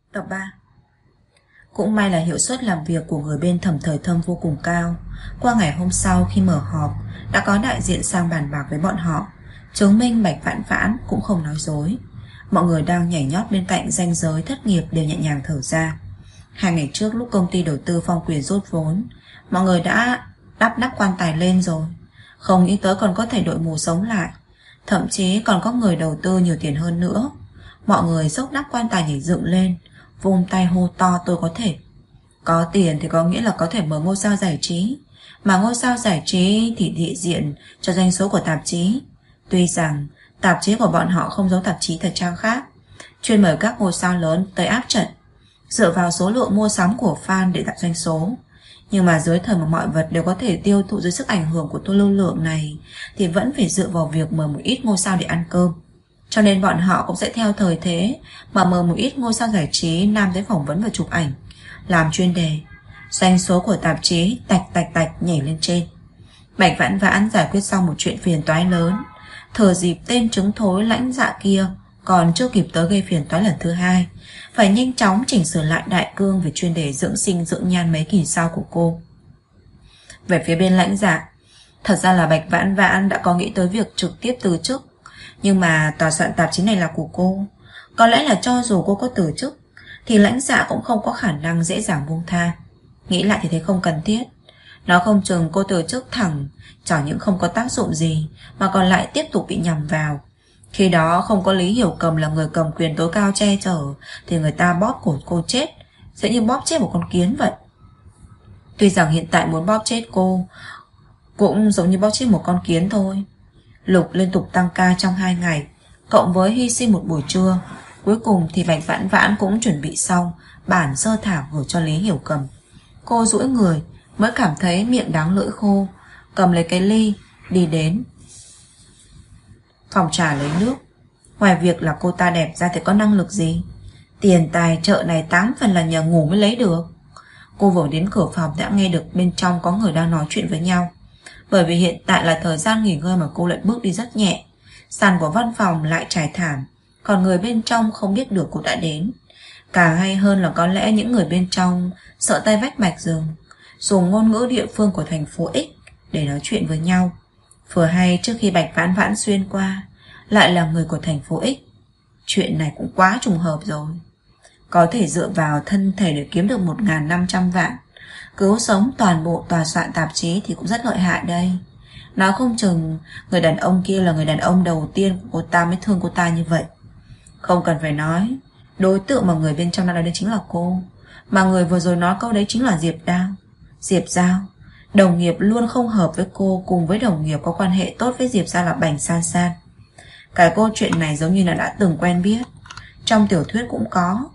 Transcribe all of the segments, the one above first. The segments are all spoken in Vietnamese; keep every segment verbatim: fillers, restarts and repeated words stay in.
Tập ba. Cũng may là hiệu suất làm việc của người bên Thẩm Thời Thâm vô cùng cao. Qua ngày hôm sau khi mở họp, đã có đại diện sang bàn bạc với bọn họ, chứng minh Bạch Vãn Vãn cũng không nói dối. Mọi người đang nhảy nhót bên cạnh ranh giới thất nghiệp đều nhẹ nhàng thở ra. Hai ngày trước lúc công ty đầu tư Phong Quyền rút vốn, mọi người đã đắp nắp quan tài lên rồi. Không nghĩ tới còn có thể đội mù sống lại. Thậm chí còn có người đầu tư nhiều tiền hơn nữa. Mọi người xốc nắp quan tài nhảy dựng lên, vung tay hô to tôi có thể. Có tiền thì có nghĩa là có thể mở ngôi sao giải trí, mà ngôi sao giải trí thì địa diện cho doanh số của tạp chí. Tuy rằng tạp chí của bọn họ không giống tạp chí thời trang khác, chuyên mời các ngôi sao lớn tới áp trận, dựa vào số lượng mua sắm của fan để tạo doanh số. Nhưng mà dưới thời mà mọi vật đều có thể tiêu thụ dưới sức ảnh hưởng của tô lưu lượng này, thì vẫn phải dựa vào việc mời một ít ngôi sao để ăn cơm. Cho nên bọn họ cũng sẽ theo thời thế mà mời một ít ngôi sao giải trí nam tới phỏng vấn và chụp ảnh, làm chuyên đề. Doanh số của tạp chí tạch tạch tạch nhảy lên trên. Bạch Vãn Vãn giải quyết xong một chuyện phiền toái lớn, thừa dịp tên trứng thối lãnh dạ kia còn chưa kịp tới gây phiền toái lần thứ hai, phải nhanh chóng chỉnh sửa lại đại cương về chuyên đề dưỡng sinh dưỡng nhan mấy kỳ sau của cô. Về phía bên lãnh dạ, thật ra là Bạch Vãn Vãn đã có nghĩ tới việc trực tiếp từ chức, nhưng mà tòa soạn tạp chí này là của cô. Có lẽ là cho dù cô có từ chức thì lãnh dạ cũng không có khả năng dễ dàng buông tha. Nghĩ lại thì thấy không cần thiết. Nó không chừng cô từ chức thẳng chẳng những không có tác dụng gì, mà còn lại tiếp tục bị nhầm vào. Khi đó không có Lý Hiểu Cầm là người cầm quyền tối cao che chở, thì người ta bóp cổ cô chết sẽ như bóp chết một con kiến vậy. Tuy rằng hiện tại muốn bóp chết cô cũng giống như bóp chết một con kiến thôi. Lục liên tục tăng ca trong hai ngày, cộng với hy sinh một buổi trưa, cuối cùng thì Bạch Vãn Vãn cũng chuẩn bị xong bản sơ thảo gửi cho Lý Hiểu Cầm. Cô duỗi người mới cảm thấy miệng đắng lưỡi khô, cầm lấy cái ly đi đến phòng trà lấy nước. Ngoài việc là cô ta đẹp ra thì có năng lực gì? Tiền tài chợ này tám phần là nhờ ngủ mới lấy được. Cô vừa đến cửa phòng đã nghe được bên trong có người đang nói chuyện với nhau. Bởi vì hiện tại là thời gian nghỉ ngơi mà cô lại bước đi rất nhẹ. Sàn của văn phòng lại trải thảm, còn người bên trong không biết được cô đã đến. Càng hay hơn là có lẽ những người bên trong sợ tay vách mạch rừng, dùng ngôn ngữ địa phương của thành phố X để nói chuyện với nhau. Vừa hay trước khi Bạch Vãn Vãn xuyên qua lại là người của thành phố X. Chuyện này cũng quá trùng hợp rồi. Có thể dựa vào thân thể để kiếm được một nghìn năm trăm vạn, cứu sống toàn bộ tòa soạn tạp chí thì cũng rất lợi hại đây. Nói không chừng người đàn ông kia là người đàn ông đầu tiên của cô ta mới thương cô ta như vậy. Không cần phải nói, đối tượng mà người bên trong nói đến chính là cô. Mà người vừa rồi nói câu đấy chính là Diệp Đao. Diệp Giao, đồng nghiệp luôn không hợp với cô, cùng với đồng nghiệp có quan hệ tốt với Diệp Giao là Bành San San. Cái câu chuyện này giống như là đã từng quen biết, trong tiểu thuyết cũng có.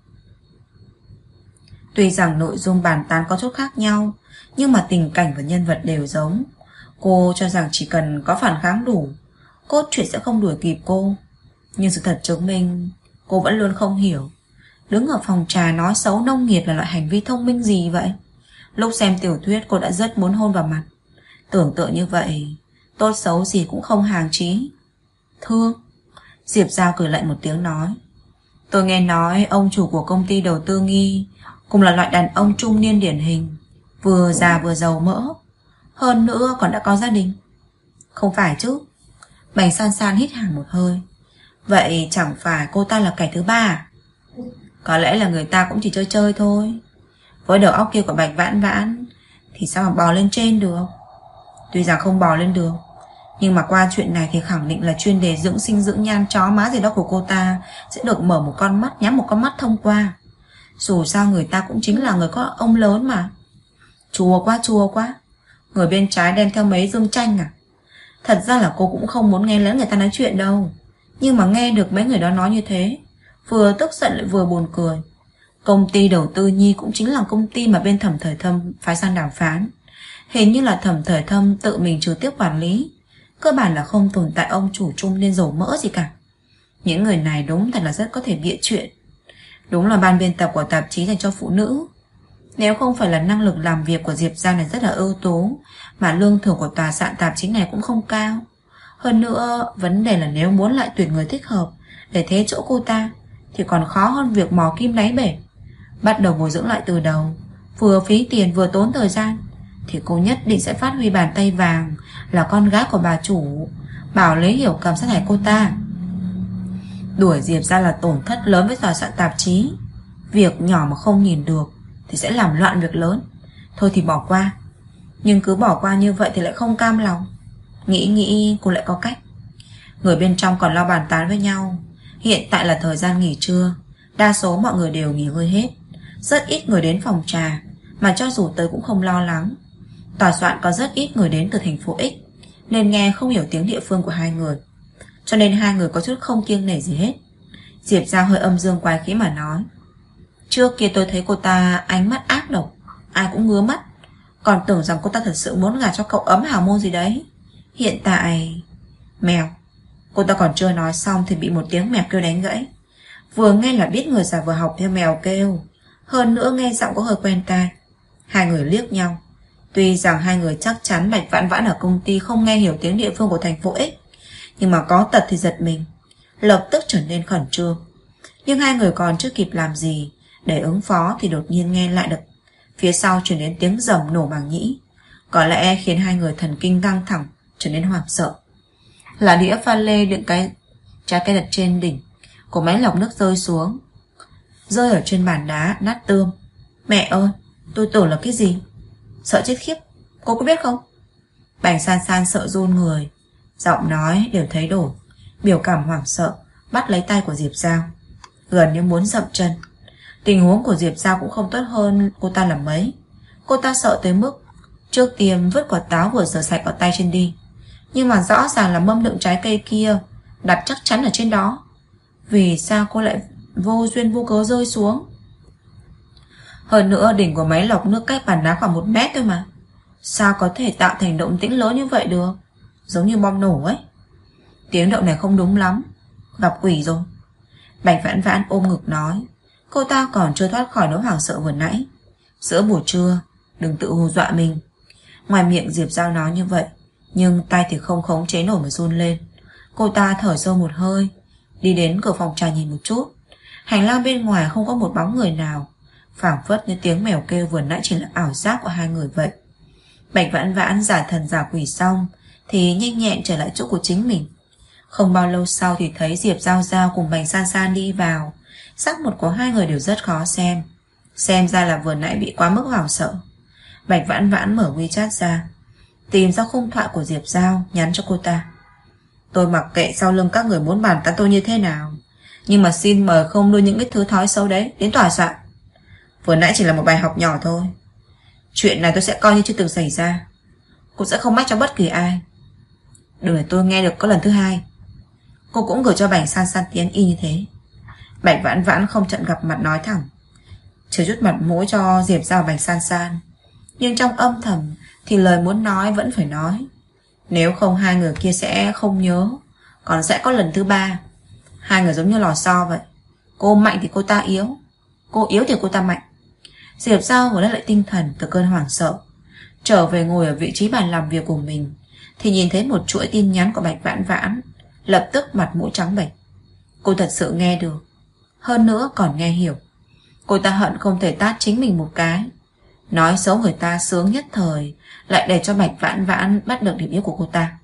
Tuy rằng nội dung bàn tán có chút khác nhau, nhưng mà tình cảnh và nhân vật đều giống. Cô cho rằng chỉ cần có phản kháng đủ, cốt truyện sẽ không đuổi kịp cô. Nhưng sự thật chứng minh cô vẫn luôn không hiểu. Đứng ở phòng trà nói xấu nông nghiệp là loại hành vi thông minh gì vậy? Lúc xem tiểu thuyết cô đã rất muốn hôn vào mặt. Tưởng tượng như vậy, tốt xấu gì cũng không hàng trí. Thương. Diệp Giao cười lạnh một tiếng nói, tôi nghe nói ông chủ của công ty đầu tư Nghi cũng là loại đàn ông trung niên điển hình, vừa già vừa giàu mỡ, hơn nữa còn đã có gia đình. Không phải chứ? Bành San San hít hà một hơi. Vậy chẳng phải cô ta là kẻ thứ ba à? Có lẽ là người ta cũng chỉ chơi chơi thôi. Với đầu óc kia của Bạch Vãn Vãn thì sao mà bò lên trên được? Tuy rằng không bò lên được, nhưng mà qua chuyện này thì khẳng định là chuyên đề dưỡng sinh dưỡng nhan chó má gì đó của cô ta sẽ được mở một con mắt nhắm một con mắt thông qua. Dù sao người ta cũng chính là người có ông lớn mà. Chua quá chua quá. Người bên trái đem theo mấy dương tranh à? Thật ra là cô cũng không muốn nghe lén người ta nói chuyện đâu, nhưng mà nghe được mấy người đó nói như thế, vừa tức giận lại vừa buồn cười. Công ty đầu tư Nhi cũng chính là công ty mà bên Thẩm Thời Thâm phái sang đàm phán. Hình như là Thẩm Thời Thâm tự mình trực tiếp quản lý, cơ bản là không tồn tại ông chủ trung niên dầu mỡ gì cả. Những người này đúng thật là rất có thể bịa chuyện. Đúng là ban biên tập của tạp chí dành cho phụ nữ. Nếu không phải là năng lực làm việc của Diệp Giang này rất là ưu tú, mà lương thưởng của tòa soạn tạp chí này cũng không cao. Hơn nữa, vấn đề là nếu muốn lại tuyển người thích hợp để thế chỗ cô ta, thì còn khó hơn việc mò kim đáy bể. Bắt đầu bồi dưỡng lại từ đầu, vừa phí tiền vừa tốn thời gian, thì cô nhất định sẽ phát huy bàn tay vàng là con gái của bà chủ, bảo Lý Hiểu Cầm sát hại cô ta. Đuổi Diệp ra là tổn thất lớn với tòa soạn tạp chí. Việc nhỏ mà không nhìn được thì sẽ làm loạn việc lớn. Thôi thì bỏ qua. Nhưng cứ bỏ qua như vậy thì lại không cam lòng. Nghĩ nghĩ cô lại có cách. Người bên trong còn lo bàn tán với nhau. Hiện tại là thời gian nghỉ trưa, đa số mọi người đều nghỉ ngơi hết. Rất ít người đến phòng trà, mà cho dù tới cũng không lo lắng. Tòa soạn có rất ít người đến từ thành phố X, nên nghe không hiểu tiếng địa phương của hai người, cho nên hai người có chút không kiêng nể gì hết. Diệp Giao hơi âm dương quái khí mà nói: Trước kia tôi thấy cô ta ánh mắt ác độc, ai cũng ngứa mắt, còn tưởng rằng cô ta thật sự muốn gả cho cậu ấm hào môn gì đấy. Hiện tại... Mèo. Cô ta còn chưa nói xong thì bị một tiếng mèo kêu đánh gãy. Vừa nghe là biết người già vừa học theo mèo kêu, hơn nữa nghe giọng có hơi quen tai. Hai người liếc nhau. Tuy rằng hai người chắc chắn Bạch Vãn Vãn ở công ty không nghe hiểu tiếng địa phương của thành phố X, nhưng mà có tật thì giật mình, lập tức trở nên khẩn trương. Nhưng hai người còn chưa kịp làm gì để ứng phó thì đột nhiên nghe lại được phía sau truyền đến tiếng rầm nổ màng nhĩ, có lẽ khiến hai người thần kinh căng thẳng, trở nên hoảng sợ. Là đĩa pha lê đựng cái trái cây đặt trên đỉnh của máy lọc nước rơi xuống, rơi ở trên bàn đá nát tươm. Mẹ ơi, tôi tưởng là cái gì? Sợ chết khiếp, cô có biết không? Bành San San sợ run người, giọng nói đều thấy đổi, biểu cảm hoảng sợ, bắt lấy tay của Diệp Giao, gần như muốn dậm chân. Tình huống của Diệp Giao cũng không tốt hơn cô ta là mấy. Cô ta sợ tới mức trước tiên vứt quả táo vừa rửa sạch ở tay trên đi, nhưng mà rõ ràng là mâm đựng trái cây kia đặt chắc chắn ở trên đó. Vì sao cô lại vô duyên vô cớ rơi xuống? Hơn nữa đỉnh của máy lọc nước cách bàn đá khoảng một mét thôi mà, sao có thể tạo thành động tĩnh lớn như vậy được? Giống như bom nổ ấy. Tiếng động này không đúng lắm, gặp quỷ rồi. Bạch Vãn Vãn ôm ngực nói. Cô ta còn chưa thoát khỏi nỗi hoảng sợ vừa nãy. Giữa buổi trưa, đừng tự hù dọa mình. Ngoài miệng Diệp Giao nói như vậy, nhưng tay thì không khống chế nổi mà run lên. Cô ta thở sâu một hơi, đi đến cửa phòng trà nhìn một chút. Hành lang bên ngoài không có một bóng người nào, phảng phất như tiếng mèo kêu vừa nãy chỉ là ảo giác của hai người vậy. Bạch Vãn Vãn giả thần giả quỷ xong thì nhanh nhẹn trở lại chỗ của chính mình. Không bao lâu sau thì thấy Diệp Giao Giao cùng Bành San San đi vào. Sắc mặt của hai người đều rất khó xem. Xem ra là vừa nãy bị quá mức hoảng sợ. Bạch Vãn Vãn mở WeChat ra, tìm ra khung thoại của Diệp Giao, nhắn cho cô ta. Tôi mặc kệ sau lưng các người muốn bàn tán tôi như thế nào, nhưng mà xin mời không đưa những cái thứ thói xấu đấy đến tòa soạn. Vừa nãy chỉ là một bài học nhỏ thôi. Chuyện này tôi sẽ coi như chưa từng xảy ra. Cô sẽ không mách cho bất kỳ ai. Đừng để tôi nghe được có lần thứ hai. Cô cũng gửi cho Bành San San tiếng y như thế. Bạch Vãn Vãn không chặn gặp mặt nói thẳng, chưa chút mặt mũi cho Diệp Giao Bành San San, nhưng trong âm thầm thì lời muốn nói vẫn phải nói. Nếu không hai người kia sẽ không nhớ, còn sẽ có lần thứ ba. Hai người giống như lò xo vậy. Cô mạnh thì cô ta yếu, cô yếu thì cô ta mạnh. Diệp Giao vừa lấy lại tinh thần từ cơn hoảng sợ, trở về ngồi ở vị trí bàn làm việc của mình, thì nhìn thấy một chuỗi tin nhắn của Bạch Vãn Vãn. Lập tức mặt mũi trắng bệch. Cô thật sự nghe được, hơn nữa còn nghe hiểu. Cô ta hận không thể tát chính mình một cái. Nói xấu người ta sướng nhất thời, lại để cho Bạch Vãn Vãn bắt được điểm yếu của cô ta.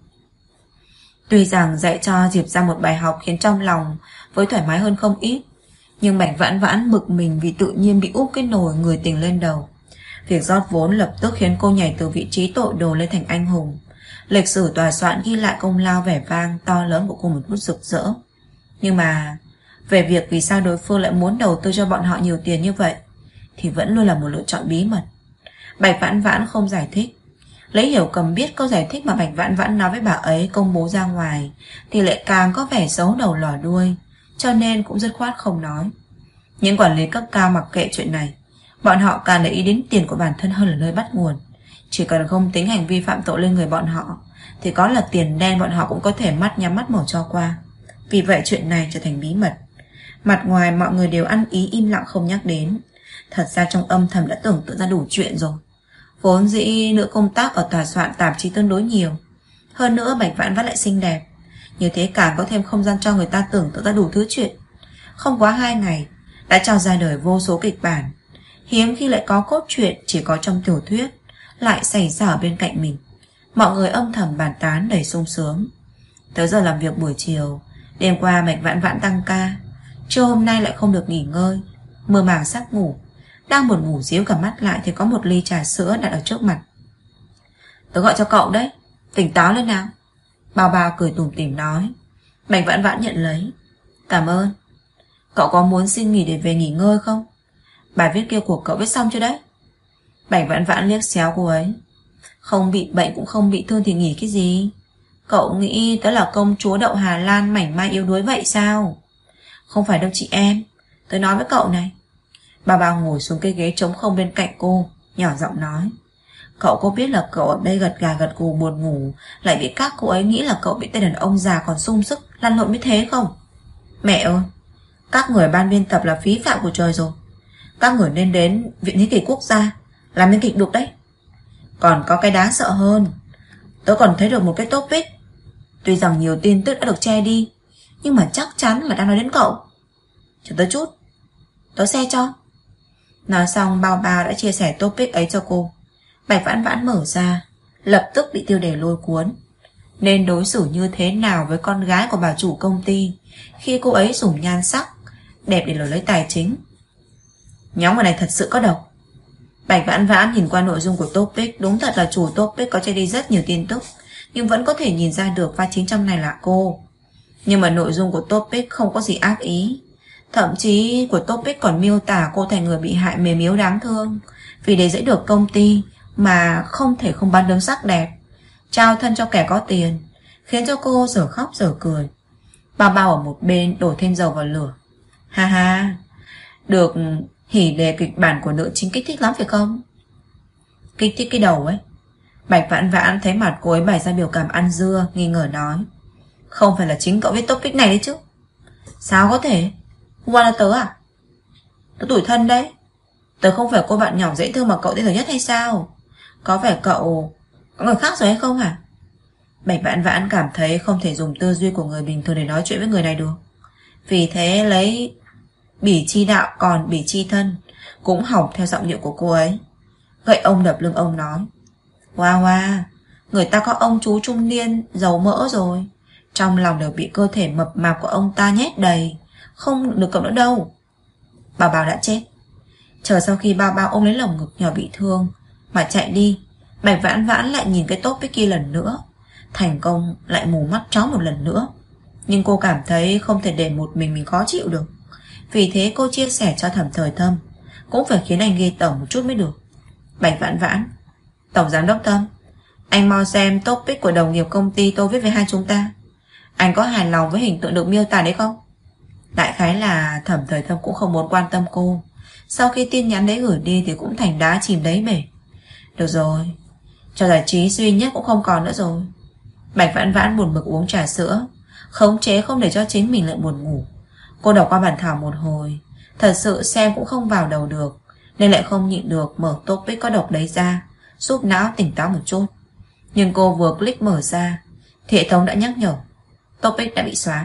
Tuy rằng dạy cho Diệp ra một bài học khiến trong lòng với thoải mái hơn không ít, nhưng Bạch Vãn Vãn bực mình vì tự nhiên bị úp cái nồi người tình lên đầu. Việc rót vốn lập tức khiến cô nhảy từ vị trí tội đồ lên thành anh hùng. Lịch sử tòa soạn ghi lại công lao vẻ vang to lớn của cô một chút rực rỡ. Nhưng mà về việc vì sao đối phương lại muốn đầu tư cho bọn họ nhiều tiền như vậy thì vẫn luôn là một lựa chọn bí mật. Bạch Vãn Vãn không giải thích. Lấy Hiểu Cầm biết câu giải thích mà Bạch Vãn Vãn nói với bà ấy công bố ra ngoài thì lại càng có vẻ xấu đầu lỏ đuôi, cho nên cũng dứt khoát không nói. Những quản lý cấp cao mặc kệ chuyện này, bọn họ càng để ý đến tiền của bản thân hơn là nơi bắt nguồn. Chỉ cần không tính hành vi phạm tội lên người bọn họ thì có là tiền đen bọn họ cũng có thể mắt nhắm mắt mở cho qua. Vì vậy chuyện này trở thành bí mật. Mặt ngoài mọi người đều ăn ý im lặng không nhắc đến, thật ra trong âm thầm đã tưởng tượng ra đủ chuyện rồi. Vốn dĩ nữ công tác ở tòa soạn tạp chí tương đối nhiều, hơn nữa Bạch Vãn Vãn lại xinh đẹp, như thế càng có thêm không gian cho người ta tưởng tượng ra đủ thứ chuyện. Không quá hai ngày đã cho ra đời vô số kịch bản. Hiếm khi lại có cốt truyện chỉ có trong tiểu thuyết lại xảy ra ở bên cạnh mình. Mọi người âm thầm bàn tán đầy sung sướng. Tới giờ làm việc buổi chiều, đêm qua Bạch Vãn Vãn tăng ca, trưa hôm nay lại không được nghỉ ngơi, mơ màng sắp ngủ. Đang buồn ngủ díu cả mắt lại thì có một ly trà sữa đặt ở trước mặt. Tớ gọi cho cậu đấy, tỉnh táo lên nào. Bao Bao cười tủm tỉm nói. Bạch Vãn Vãn nhận lấy. Cảm ơn. Cậu có muốn xin nghỉ để về nghỉ ngơi không? Bài viết kia của cậu viết xong chưa đấy? Bạch Vãn Vãn liếc xéo cô ấy. Không bị bệnh cũng không bị thương thì nghỉ cái gì? Cậu nghĩ tớ là công chúa đậu Hà Lan mảnh mai yếu đuối vậy sao? Không phải đâu chị em, tớ nói với cậu này. Bà Bao ngồi xuống cái ghế trống không bên cạnh cô, nhỏ giọng nói. Cậu có biết là cậu ở đây gật gà gật gù buồn ngủ, lại bị các cô ấy nghĩ là cậu bị tên đàn ông già còn sung sức lăn lộn mới thế không? Mẹ ơi, các người ban biên tập là phí phạm của trời rồi. Các người nên đến Viện Hí kịch Quốc gia làm biên kịch được đấy. Còn có cái đáng sợ hơn, tớ còn thấy được một cái topic. Tuy rằng nhiều tin tức đã được che đi, nhưng mà chắc chắn là đang nói đến cậu. Chờ tớ chút, tớ xe cho. Nói xong Bao Bao đã chia sẻ topic ấy cho cô. Bạch Vãn Vãn mở ra, lập tức bị tiêu đề lôi cuốn. Nên đối xử như thế nào với con gái của bà chủ công ty khi cô ấy dùng nhan sắc đẹp để lừa lấy tài chính? Nhóm người này thật sự có độc. Bạch Vãn Vãn nhìn qua nội dung của topic. Đúng thật là chủ topic có che đi rất nhiều tin tức, nhưng vẫn có thể nhìn ra được vai chính trong này là cô. Nhưng mà nội dung của topic không có gì ác ý. Thậm chí của topic còn miêu tả cô thành người bị hại mềm yếu đáng thương, vì để giữ được công ty mà không thể không bán đứng sắc đẹp, trao thân cho kẻ có tiền, khiến cho cô giờ khóc giờ cười. Bao Bao ở một bên đổ thêm dầu vào lửa. Ha ha, được hỉ đề kịch bản của nữ chính kích thích lắm phải không? Kích thích cái đầu ấy. Bạch Vãn Vãn thấy mặt cô ấy bày ra biểu cảm ăn dưa, nghi ngờ nói. Không phải là chính cậu viết topic này đấy chứ? Sao có thể? Hôm qua là tớ à? Tớ tủi thân đấy. Tớ không phải cô bạn nhỏ dễ thương mà cậu tên giờ nhất hay sao? Có phải cậu có người khác rồi hay không hả? Bạch Vãn Vãn cảm thấy không thể dùng tư duy của người bình thường để nói chuyện với người này được. Vì thế lấy bỉ chi đạo còn bỉ chi thân cũng học theo giọng điệu của cô ấy. Gậy ông đập lưng ông nói. Wow wow, người ta có ông chú trung niên dầu mỡ rồi, trong lòng đều bị cơ thể mập mạp của ông ta nhét đầy, không được cầm nữa đâu. Bảo Bảo đã chết. Chờ sau khi Bao Bao ôm lấy lồng ngực nhỏ bị thương mà chạy đi, Bạch Vãn Vãn lại nhìn cái topic kia lần nữa. Thành công lại mù mắt chó một lần nữa. Nhưng cô cảm thấy không thể để một mình mình khó chịu được. Vì thế cô chia sẻ cho Thẩm Thời Thâm, cũng phải khiến anh ghê tởm một chút mới được. Bạch Vãn Vãn, Tổng Giám đốc Thâm, anh mau xem topic của đồng nghiệp công ty tôi viết với hai chúng ta. Anh có hài lòng với hình tượng được miêu tả đấy không? Đại khái là Thẩm Thời Thâm cũng không muốn quan tâm cô. Sau khi tin nhắn đấy gửi đi thì cũng thành đá chìm đáy bể. Được rồi, trò giải trí duy nhất cũng không còn nữa rồi. Bạch Vãn Vãn buồn bực uống trà sữa, khống chế không để cho chính mình lại buồn ngủ. Cô đọc qua bản thảo một hồi, thật sự xem cũng không vào đầu được, nên lại không nhịn được mở topic có độc đấy ra, giúp não tỉnh táo một chút. Nhưng cô vừa click mở ra thì hệ thống đã nhắc nhở topic đã bị xóa.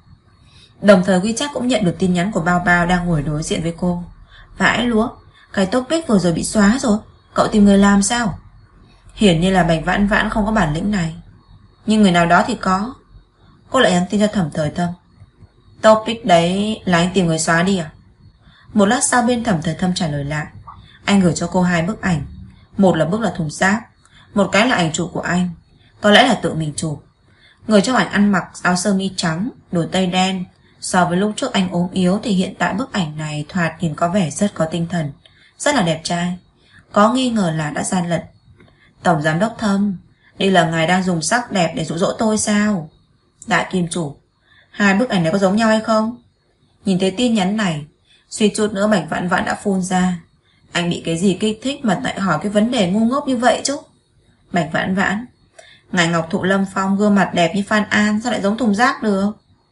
Đồng thời WeChat cũng nhận được tin nhắn của Bao Bao đang ngồi đối diện với cô. Vãi lúa, cái topic vừa rồi bị xóa rồi, cậu tìm người làm sao? Hiển nhiên là Bạch Vãn Vãn không có bản lĩnh này, nhưng người nào đó thì có. Cô lại nhắn tin cho Thẩm Thời Thâm. Topic đấy là anh tìm người xóa đi à? Một lát sau bên Thẩm Thời Thâm trả lời lại. Anh gửi cho cô hai bức ảnh. Một là bức là thùng rác, một cái là ảnh chụp của anh. Có lẽ là tự mình chụp. Người trong ảnh ăn mặc áo sơ mi trắng, đôi tây đen. So với lúc trước anh ốm yếu thì hiện tại bức ảnh này thoạt nhìn có vẻ rất có tinh thần, rất là đẹp trai. Có nghi ngờ là đã gian lận. Tổng Giám đốc Thâm, đây là ngài đang dùng sắc đẹp để dụ dỗ tôi sao? Đại kim chủ, hai bức ảnh này có giống nhau hay không? Nhìn thấy tin nhắn này, suýt chút nữa Bạch Vãn Vãn đã phun ra. Anh bị cái gì kích thích mà lại hỏi cái vấn đề ngu ngốc như vậy chứ? Bạch Vãn Vãn, ngài Ngọc Thụ Lâm Phong gương mặt đẹp như Phan An, sao lại giống thùng rác được?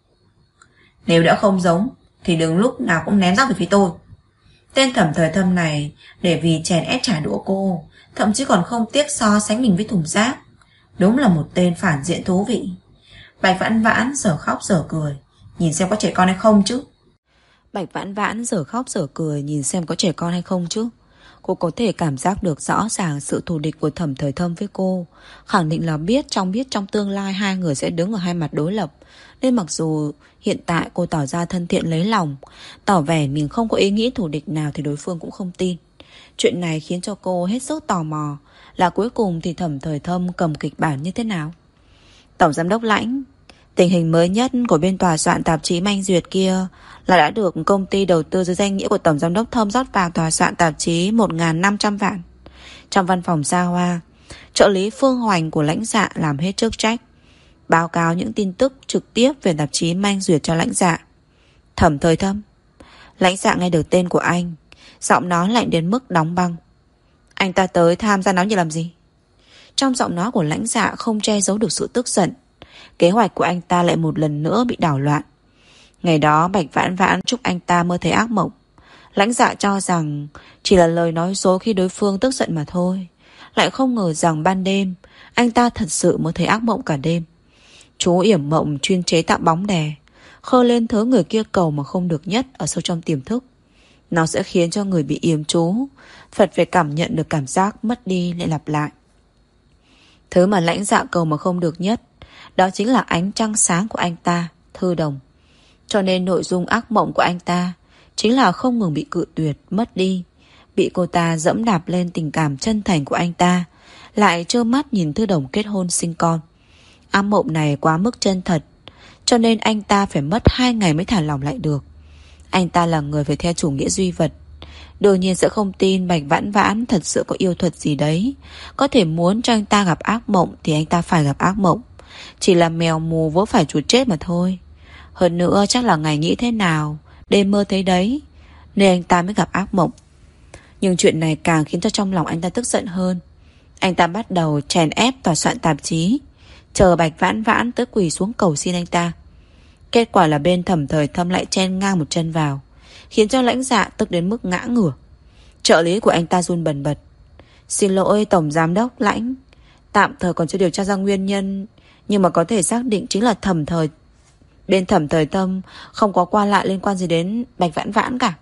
Nếu đã không giống thì đừng lúc nào cũng ném rác về phía tôi. Tên Thẩm Thời Thâm này để vì chèn ép trả đũa cô, thậm chí còn không tiếc so sánh mình với thùng rác. Đúng là một tên phản diện thú vị. Bạch Vãn Vãn giờ khóc giờ cười, nhìn xem có trẻ con hay không chứ. Bạch Vãn Vãn giờ khóc giờ cười nhìn xem có trẻ con hay không chứ. Cô có thể cảm giác được rõ ràng sự thù địch của Thẩm Thời Thâm với cô. Khẳng định là biết trong biết trong tương lai hai người sẽ đứng ở hai mặt đối lập. Nên mặc dù hiện tại cô tỏ ra thân thiện lấy lòng, tỏ vẻ mình không có ý nghĩ thù địch nào, thì đối phương cũng không tin. Chuyện này khiến cho cô hết sức tò mò là cuối cùng thì Thẩm Thời Thâm cầm kịch bản như thế nào. Tổng giám đốc Lãnh, tình hình mới nhất của bên tòa soạn tạp chí Manh Duyệt kia là đã được công ty đầu tư dưới danh nghĩa của Tổng giám đốc Thâm rót vào tòa soạn tạp chí một nghìn năm trăm vạn. Trong văn phòng xa hoa, trợ lý Phương Hoành của lãnh dạ làm hết chức trách, báo cáo những tin tức trực tiếp về tạp chí Manh Duyệt cho lãnh dạ. Thẩm Thời Thâm. Lãnh dạ nghe được tên của anh, giọng nói lạnh đến mức đóng băng. Anh ta tới tham gia náo nhiệt làm gì? Trong giọng nói của lãnh dạ không che giấu được sự tức giận. Kế hoạch của anh ta lại một lần nữa bị đảo loạn. Ngày đó Bạch Vãn Vãn chúc anh ta mơ thấy ác mộng. Lãnh dạ cho rằng chỉ là lời nói dối khi đối phương tức giận mà thôi. Lại không ngờ rằng ban đêm anh ta thật sự mơ thấy ác mộng cả đêm. Chú yểm mộng chuyên chế tạo bóng đè, khơi lên thứ người kia cầu mà không được nhất ở sâu trong tiềm thức. Nó sẽ khiến cho người bị yểm chú Phật phải cảm nhận được cảm giác mất đi lại lặp lại. Thứ mà lãnh dạ cầu mà không được nhất, đó chính là ánh trăng sáng của anh ta, Thư Đồng. Cho nên nội dung ác mộng của anh ta chính là không ngừng bị cự tuyệt, mất đi, bị cô ta dẫm đạp lên tình cảm chân thành của anh ta, lại trơ mắt nhìn Thư Đồng kết hôn sinh con. Ác mộng này quá mức chân thật, cho nên anh ta phải mất hai ngày mới thả lỏng lại được. Anh ta là người phải theo chủ nghĩa duy vật, đương nhiên sẽ không tin Bạch Vãn Vãn thật sự có yêu thuật gì đấy. Có thể muốn cho anh ta gặp ác mộng thì anh ta phải gặp ác mộng. Chỉ là mèo mù vớ phải chuột chết mà thôi. Hơn nữa chắc là ngày nghĩ thế nào đêm mơ thấy đấy, nên anh ta mới gặp ác mộng. Nhưng chuyện này càng khiến cho trong lòng anh ta tức giận hơn. Anh ta bắt đầu chèn ép tòa soạn tạp chí, chờ Bạch Vãn Vãn tới quỳ xuống cầu xin anh ta. Kết quả là bên Thẩm Thời Thâm lại chen ngang một chân vào, khiến cho lãnh dạ tức đến mức ngã ngửa. Trợ lý của anh ta run bần bật. Xin lỗi Tổng Giám đốc Lãnh, tạm thời còn chưa điều tra ra nguyên nhân, nhưng mà có thể xác định chính là Thẩm Thời Bên Thẩm Thời Thâm không có qua lại liên quan gì đến Bạch Vãn Vãn cả.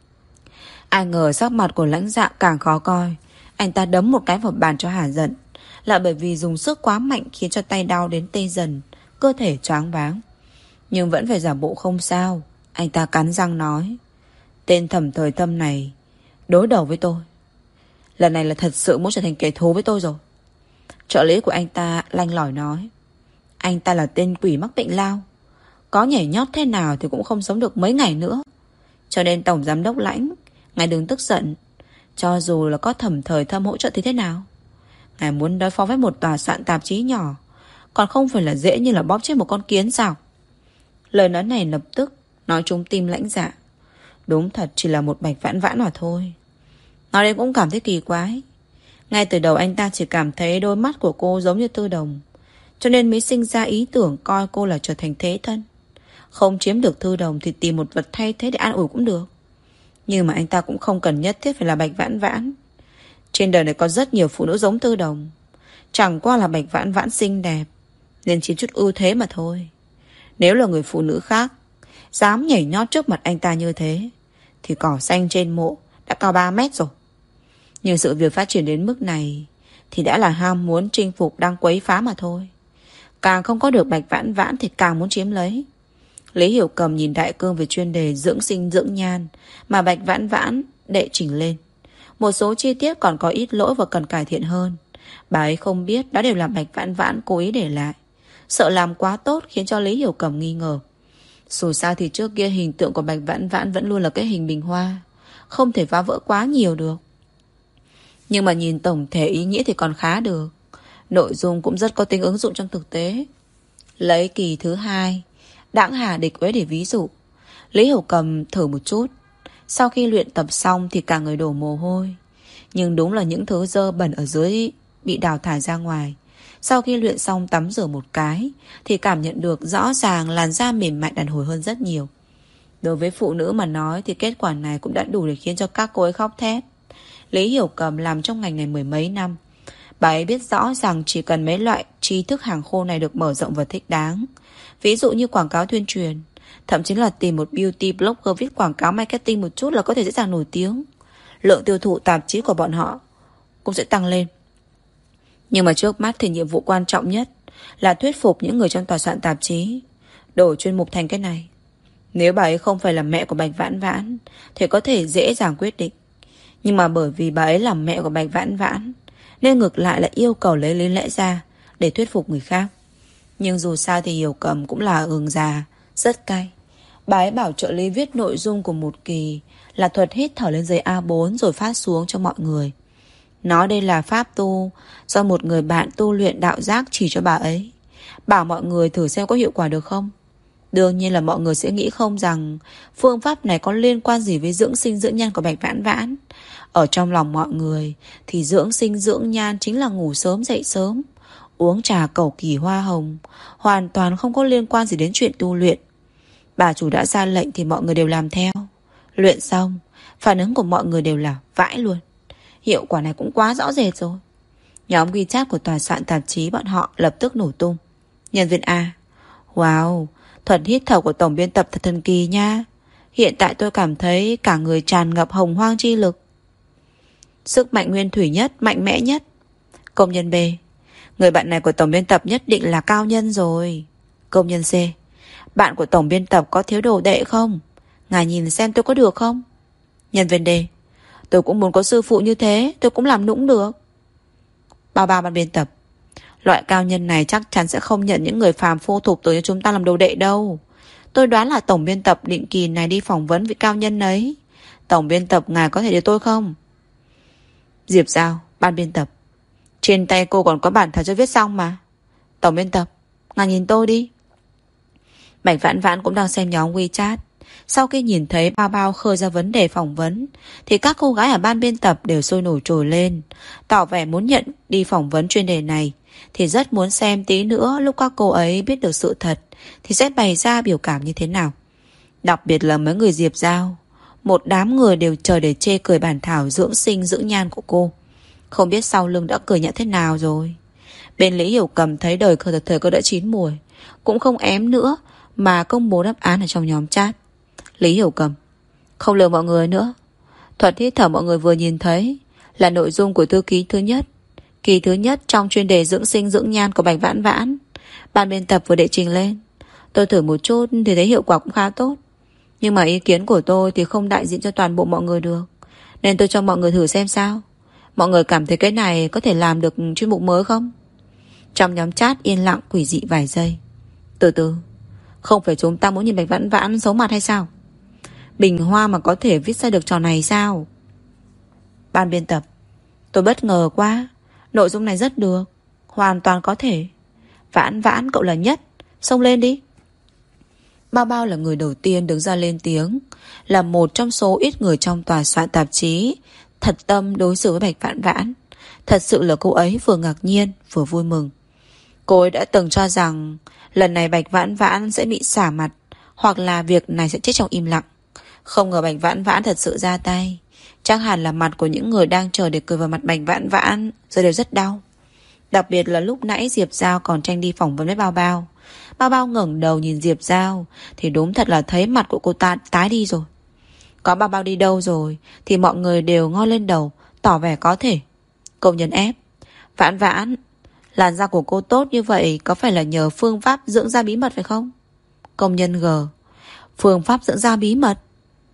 Ai ngờ sắc mặt của lãnh dạ càng khó coi. Anh ta đấm một cái vào bàn cho hả giận, là bởi vì dùng sức quá mạnh khiến cho tay đau đến tê dần, cơ thể choáng váng. Nhưng vẫn phải giả bộ không sao. Anh ta cắn răng nói, tên Thẩm Thời Thâm này đối đầu với tôi, lần này là thật sự muốn trở thành kẻ thù với tôi rồi. Trợ lý của anh ta lanh lỏi nói, anh ta là tên quỷ mắc bệnh lao, có nhảy nhót thế nào thì cũng không sống được mấy ngày nữa. Cho nên Tổng Giám đốc Lãnh, ngài đừng tức giận. Cho dù là có Thẩm Thời Thâm hỗ trợ thì thế nào, ngài muốn đối phó với một tòa soạn tạp chí nhỏ còn không phải là dễ như là bóp chết một con kiến sao? Lời nói này lập tức nói trúng tim lãnh dạ. Đúng thật chỉ là một Bạch Vãn Vãn mà thôi. Nói đến cũng cảm thấy kỳ quái. Ngay từ đầu anh ta chỉ cảm thấy đôi mắt của cô giống như Tư Đồng, cho nên mới sinh ra ý tưởng coi cô là trở thành thế thân. Không chiếm được Thư Đồng thì tìm một vật thay thế để an ủi cũng được. Nhưng mà anh ta cũng không cần nhất thiết phải là Bạch Vãn Vãn. Trên đời này có rất nhiều phụ nữ giống Tư Đồng, chẳng qua là Bạch Vãn Vãn xinh đẹp nên chiếm chút ưu thế mà thôi. Nếu là người phụ nữ khác dám nhảy nhót trước mặt anh ta như thế thì cỏ xanh trên mộ đã cao ba mét rồi. Nhưng sự việc phát triển đến mức này thì đã là ham muốn chinh phục đang quấy phá mà thôi. Càng không có được Bạch Vãn Vãn thì càng muốn chiếm lấy. Lý Hiểu Cầm nhìn đại cương về chuyên đề dưỡng sinh dưỡng nhan mà Bạch Vãn Vãn đệ chỉnh lên. Một số chi tiết còn có ít lỗi và cần cải thiện hơn. Bà ấy không biết đó đều là Bạch Vãn Vãn cố ý để lại, sợ làm quá tốt khiến cho Lý Hiểu Cầm nghi ngờ. Dù sao thì trước kia hình tượng của Bạch Vãn Vãn vẫn luôn là cái hình bình hoa, không thể phá vỡ quá nhiều được. Nhưng mà nhìn tổng thể ý nghĩa thì còn khá được. Nội dung cũng rất có tính ứng dụng trong thực tế. Lấy kỳ thứ hai Đãng Hà Địch Uế để ví dụ, Lý Hiểu Cầm thử một chút. Sau khi luyện tập xong thì cả người đổ mồ hôi. Nhưng đúng là những thứ dơ bẩn ở dưới bị đào thải ra ngoài. Sau khi luyện xong tắm rửa một cái thì cảm nhận được rõ ràng làn da mềm mại đàn hồi hơn rất nhiều. Đối với phụ nữ mà nói thì kết quả này cũng đã đủ để khiến cho các cô ấy khóc thét. Lý Hiểu Cầm làm trong ngành này mười mấy năm, bà ấy biết rõ rằng chỉ cần mấy loại tri thức hàng khô này được mở rộng và thích đáng, ví dụ như quảng cáo tuyên truyền, Thậm chí là tìm một beauty blogger viết quảng cáo marketing một chút là có thể dễ dàng nổi tiếng. Lượng tiêu thụ tạp chí của bọn họ cũng sẽ tăng lên. Nhưng mà trước mắt thì nhiệm vụ quan trọng nhất là thuyết phục những người trong tòa soạn tạp chí đổi chuyên mục thành cái này. Nếu bà ấy không phải là mẹ của Bạch Vãn Vãn thì có thể dễ dàng quyết định. Nhưng mà bởi vì bà ấy là mẹ của Bạch Vãn Vãn nên ngược lại là yêu cầu lấy lý lẽ ra để thuyết phục người khác. Nhưng dù sao thì Hiểu Cầm cũng là ương già, rất cay. Bà ấy bảo trợ lý viết nội dung của một kỳ là thuật hít thở lên giấy A bốn rồi phát xuống cho mọi người. Nói đây là pháp tu do một người bạn tu luyện đạo giác chỉ cho bà ấy. Bảo mọi người thử xem có hiệu quả được không. Đương nhiên là mọi người sẽ nghĩ không rằng phương pháp này có liên quan gì với dưỡng sinh dưỡng nhan của Bạch Vãn Vãn. Ở trong lòng mọi người thì dưỡng sinh dưỡng nhan chính là ngủ sớm dậy sớm, uống trà cầu kỳ hoa hồng, hoàn toàn không có liên quan gì đến chuyện tu luyện. Bà chủ đã ra lệnh thì mọi người đều làm theo. Luyện xong, phản ứng của mọi người đều là vãi luôn. Hiệu quả này cũng quá rõ rệt rồi. Nhóm WeChat của tòa soạn tạp chí bọn họ lập tức nổ tung. Nhân viên A: Wow, thuật hít thở của tổng biên tập thật thần kỳ nha. Hiện tại tôi cảm thấy cả người tràn ngập hồng hoang chi lực. Sức mạnh nguyên thủy nhất, mạnh mẽ nhất. Công nhân B: Người bạn này của tổng biên tập nhất định là cao nhân rồi. Công nhân C: Bạn của tổng biên tập có thiếu đồ đệ không? Ngài nhìn xem tôi có được không? Nhân viên D: Tôi cũng muốn có sư phụ như thế, tôi cũng làm nũng được. Bao bao ban biên tập: Loại cao nhân này chắc chắn sẽ không nhận những người phàm phu thục tử như chúng ta làm đồ đệ đâu. Tôi đoán là tổng biên tập định kỳ này đi phỏng vấn vị cao nhân ấy. Tổng biên tập ngài có thể đưa tôi không? Diệp Giao ban biên tập: Trên tay cô còn có bản thảo chưa viết xong mà. Tổng biên tập: Ngài nhìn tôi đi. Bạch Vãn Vãn cũng đang xem nhóm WeChat. Sau khi nhìn thấy Bao Bao khơi ra vấn đề phỏng vấn thì các cô gái ở ban biên tập đều sôi nổi trồi lên, tỏ vẻ muốn nhận đi phỏng vấn chuyên đề này, thì rất muốn xem tí nữa lúc các cô ấy biết được sự thật thì sẽ bày ra biểu cảm như thế nào. Đặc biệt là mấy người Diệp Giao, một đám người đều chờ để chê cười bản thảo dưỡng sinh dưỡng nhan của cô. Không biết sau lưng đã cười nhạo thế nào rồi. Bên Lý Hiểu Cầm thấy đời khờ thật thời cơ đã chín mùi, cũng không ém nữa mà công bố đáp án ở trong nhóm chat. Lý Hiểu Cầm: Không lừa mọi người nữa. Thuật hít thở mọi người vừa nhìn thấy là nội dung của thư ký thứ nhất, kỳ thứ nhất trong chuyên đề dưỡng sinh dưỡng nhan của Bạch Vãn Vãn. Ban biên tập vừa đệ trình lên. Tôi thử một chút thì thấy hiệu quả cũng khá tốt. Nhưng mà ý kiến của tôi thì không đại diện cho toàn bộ mọi người được, nên tôi cho mọi người thử xem sao. Mọi người cảm thấy cái này có thể làm được chuyên mục mới không? Trong nhóm chat yên lặng quỷ dị vài giây. Từ từ, không phải chúng ta muốn nhìn Bạch Vãn Vãn xấu mặt hay sao? Bình Hoa mà có thể viết ra được trò này sao? Ban biên tập: Tôi bất ngờ quá. Nội dung này rất được, hoàn toàn có thể. Vãn Vãn cậu là nhất, xông lên đi. Bao Bao là người đầu tiên đứng ra lên tiếng, là một trong số ít người trong tòa soạn tạp chí thật tâm đối xử với Bạch Vãn Vãn. Thật sự là cô ấy vừa ngạc nhiên vừa vui mừng. Cô ấy đã từng cho rằng lần này Bạch Vãn Vãn sẽ bị xả mặt, hoặc là việc này sẽ chết trong im lặng. Không ngờ Bạch Vãn Vãn thật sự ra tay. Chắc hẳn là mặt của những người đang chờ để cười vào mặt Bạch Vãn Vãn giờ đều rất đau. Đặc biệt là lúc nãy Diệp Giao còn tranh đi phỏng vấn với Bao Bao. Bao Bao ngẩng đầu nhìn Diệp Giao thì đúng thật là thấy mặt của cô ta tái đi rồi. Có Bao Bao đi đâu rồi thì mọi người đều ngoi lên đầu, tỏ vẻ có thể. Công nhân ép: Vãn Vãn, làn da của cô tốt như vậy có phải là nhờ phương pháp dưỡng da bí mật phải không? Công nhân G: Phương pháp dưỡng da bí mật?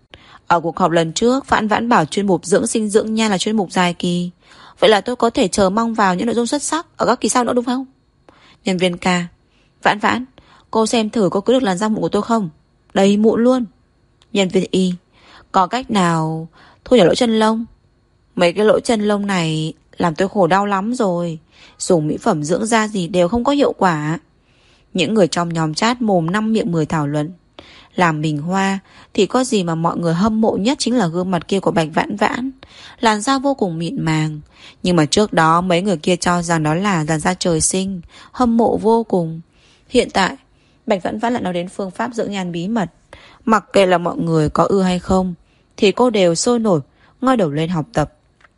Ở cuộc họp lần trước Vãn Vãn bảo chuyên mục dưỡng sinh dưỡng nhan là chuyên mục dài kỳ. Vậy là tôi có thể chờ mong vào những nội dung xuất sắc ở các kỳ sau nữa đúng không? Nhân viên K: Vãn Vãn, cô xem thử có cứu được làn da mụn của tôi không? Đầy mụn luôn. Nhân viên Y: Có cách nào thu nhỏ lỗ chân lông? Mấy cái lỗ chân lông này làm tôi khổ đau lắm rồi. Dùng mỹ phẩm dưỡng da gì đều không có hiệu quả. Những người trong nhóm chat mồm năm miệng mười thảo luận. Làm Bình Hoa thì có gì mà mọi người hâm mộ nhất chính là gương mặt kia của Bạch Vãn Vãn. Làn da vô cùng mịn màng. Nhưng mà trước đó mấy người kia cho rằng đó là làn da trời sinh, hâm mộ vô cùng. Hiện tại Bạch Vãn Vãn lại nói đến phương pháp dưỡng nhan bí mật. Mặc kệ là mọi người có ưa hay không thì cô đều sôi nổi ngoi đầu lên học tập.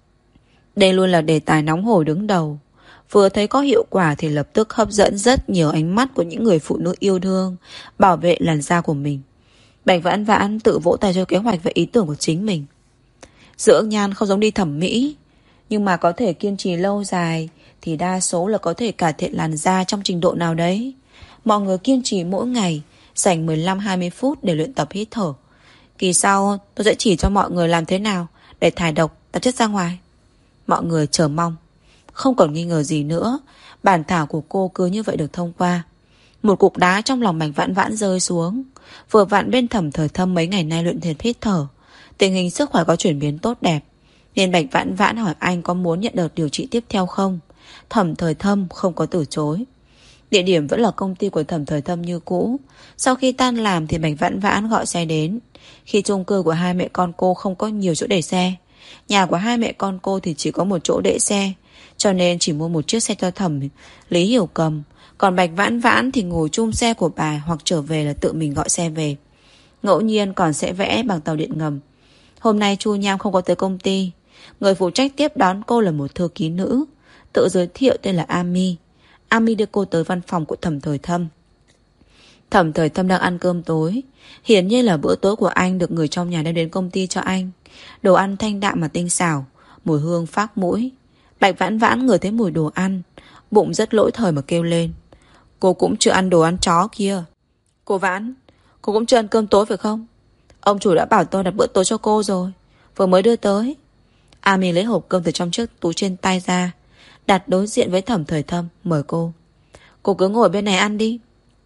Đây luôn là đề tài nóng hổi đứng đầu. Vừa thấy có hiệu quả thì lập tức hấp dẫn rất nhiều ánh mắt của những người phụ nữ yêu thương, bảo vệ làn da của mình. Bạch Vãn Vãn tự vỗ tay cho kế hoạch và ý tưởng của chính mình. Dưỡng nhan không giống đi thẩm mỹ, nhưng mà có thể kiên trì lâu dài thì đa số là có thể cải thiện làn da trong trình độ nào đấy. Mọi người kiên trì mỗi ngày dành mười lăm hai mươi phút để luyện tập hít thở. Kỳ sau tôi sẽ chỉ cho mọi người làm thế nào để thải độc tạp chất ra ngoài. Mọi người chờ mong. Không còn nghi ngờ gì nữa, bản thảo của cô cứ như vậy được thông qua. Một cục đá trong lòng Bạch Vãn Vãn rơi xuống. Vừa vặn bên Thẩm Thời Thâm mấy ngày nay luyện thiền hít thở, tình hình sức khỏe có chuyển biến tốt đẹp, nên Bạch Vãn Vãn hỏi anh có muốn nhận đợt điều trị tiếp theo không. Thẩm Thời Thâm không có từ chối. Địa điểm vẫn là công ty của Thẩm Thời Thâm như cũ. Sau khi tan làm thì Bạch Vãn Vãn gọi xe đến. Khi chung cư của hai mẹ con cô không có nhiều chỗ để xe, nhà của hai mẹ con cô thì chỉ có một chỗ để xe, cho nên chỉ mua một chiếc xe cho Thẩm Lý Hiểu cầm. Còn Bạch Vãn Vãn thì ngồi chung xe của bà, hoặc trở về là tự mình gọi xe về. Ngẫu nhiên còn sẽ vẽ bằng tàu điện ngầm. Hôm nay Chu Nham không có tới công ty. Người phụ trách tiếp đón cô là một thư ký nữ, tự giới thiệu tên là Ami. Ami đưa cô tới văn phòng của Thẩm Thời Thâm. Thẩm Thời Thâm đang ăn cơm tối. Hiển nhiên là bữa tối của anh được người trong nhà đem đến công ty cho anh. Đồ ăn thanh đạm mà tinh xảo, mùi hương phác mũi. Bạch Vãn Vãn ngửi thấy mùi đồ ăn, bụng rất lỗi thời mà kêu lên. Cô cũng chưa ăn đồ ăn chó kia. Cô Vãn, cô cũng chưa ăn cơm tối phải không? Ông chủ đã bảo tôi đặt bữa tối cho cô rồi, vừa mới đưa tới. Ami lấy hộp cơm từ trong chiếc túi trên tay ra, đặt đối diện với Thẩm Thời Thâm, mời cô. Cô cứ ngồi bên này ăn đi.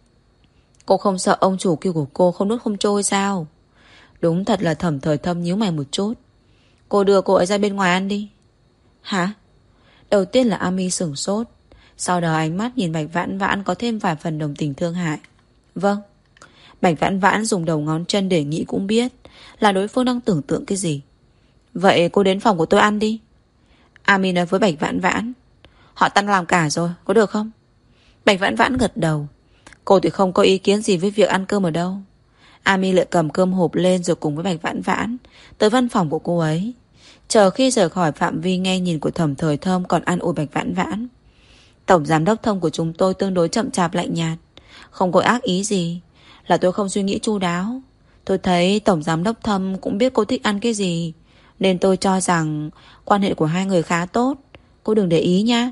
Cô không sợ ông chủ kêu của cô không nuốt không trôi sao? Đúng thật là Thẩm Thời Thâm nhíu mày một chút. Cô đưa cô ấy ra bên ngoài ăn đi. Hả? Đầu tiên là Ami sửng sốt, sau đó ánh mắt nhìn Bạch Vãn Vãn có thêm vài phần đồng tình thương hại. Vâng. Bạch Vãn Vãn dùng đầu ngón chân để nghĩ cũng biết là đối phương đang tưởng tượng cái gì. Vậy cô đến phòng của tôi ăn đi. Ami nói với Bạch Vãn Vãn. Họ tan làm cả rồi, có được không? Bạch Vãn Vãn gật đầu. Cô thì không có ý kiến gì với việc ăn cơm ở đâu. Ami lại cầm cơm hộp lên rồi cùng với Bạch Vãn Vãn tới văn phòng của cô ấy. Chờ khi rời khỏi phạm vi nghe nhìn của Thẩm Thời Thâm, còn ăn ủi Bạch Vãn Vãn. Tổng giám đốc Thâm của chúng tôi tương đối chậm chạp lạnh nhạt, không có ác ý gì, là tôi không suy nghĩ chu đáo. Tôi thấy Tổng giám đốc Thâm cũng biết cô thích ăn cái gì, nên tôi cho rằng quan hệ của hai người khá tốt. Cô đừng để ý nha.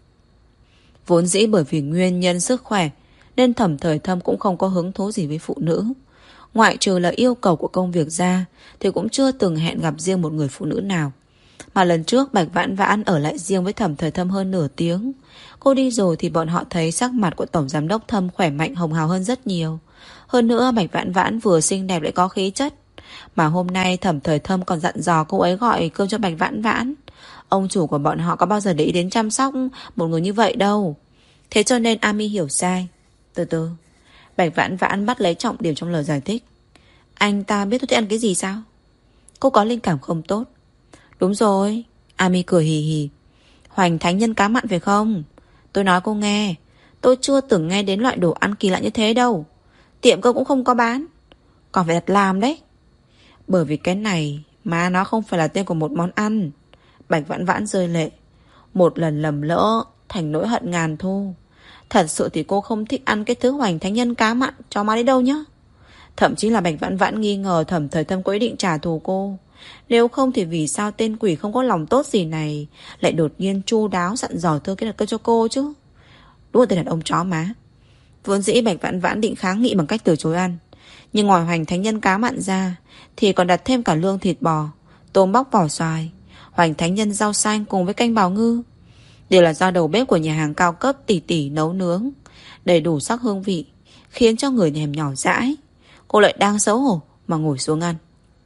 Vốn dĩ bởi vì nguyên nhân sức khỏe nên Thẩm Thời Thâm cũng không có hứng thú gì với phụ nữ. Ngoại trừ là yêu cầu của công việc ra thì cũng chưa từng hẹn gặp riêng một người phụ nữ nào. Mà lần trước Bạch Vãn Vãn ở lại riêng với Thẩm Thời Thâm hơn nửa tiếng. Cô đi rồi thì bọn họ thấy sắc mặt của Tổng giám đốc Thâm khỏe mạnh hồng hào hơn rất nhiều. Hơn nữa Bạch Vãn Vãn vừa xinh đẹp lại có khí chất. Mà hôm nay Thẩm Thời Thâm còn dặn dò cô ấy gọi cơm cho Bạch Vãn Vãn. Ông chủ của bọn họ có bao giờ để ý đến chăm sóc một người như vậy đâu. Thế cho nên Ami hiểu sai. Từ từ, Bạch Vãn Vãn bắt lấy trọng điểm trong lời giải thích. Anh ta biết tôi thích ăn cái gì sao? Cô có linh cảm không tốt. Đúng rồi. Ami cười hì hì. Hoành thánh nhân cá mặn phải không? Tôi nói cô nghe, tôi chưa từng nghe đến loại đồ ăn kỳ lạ như thế đâu. Tiệm cơ cũng không có bán, còn phải đặt làm đấy. Bởi vì cái này mà nó không phải là tên của một món ăn. Bạch Vãn Vãn rơi lệ. Một lần lầm lỡ thành nỗi hận ngàn thu. Thật sự thì cô không thích ăn cái thứ hoành thánh nhân cá mặn cho má đấy đâu nhá. Thậm chí là Bạch Vãn Vãn nghi ngờ Thẩm Thời Thâm có ý định trả thù cô. Nếu không thì vì sao tên quỷ không có lòng tốt gì này lại đột nhiên chu đáo dặn dò thơ cái đặt cơm cho cô chứ? Đúng là tên đàn ông chó má. Vốn dĩ Bạch Vãn Vãn định kháng nghị bằng cách từ chối ăn, nhưng ngoài hoành thánh nhân cá mặn ra thì còn đặt thêm cả lương thịt bò, tôm bóc vỏ xoài, hoành thánh nhân rau xanh cùng với canh bào ngư. Đều là do đầu bếp của nhà hàng cao cấp tỉ tỉ nấu nướng, đầy đủ sắc hương vị, khiến cho người thèm nhỏ dãi. Cô lại đang xấu hổ mà ngồi xuống ăn.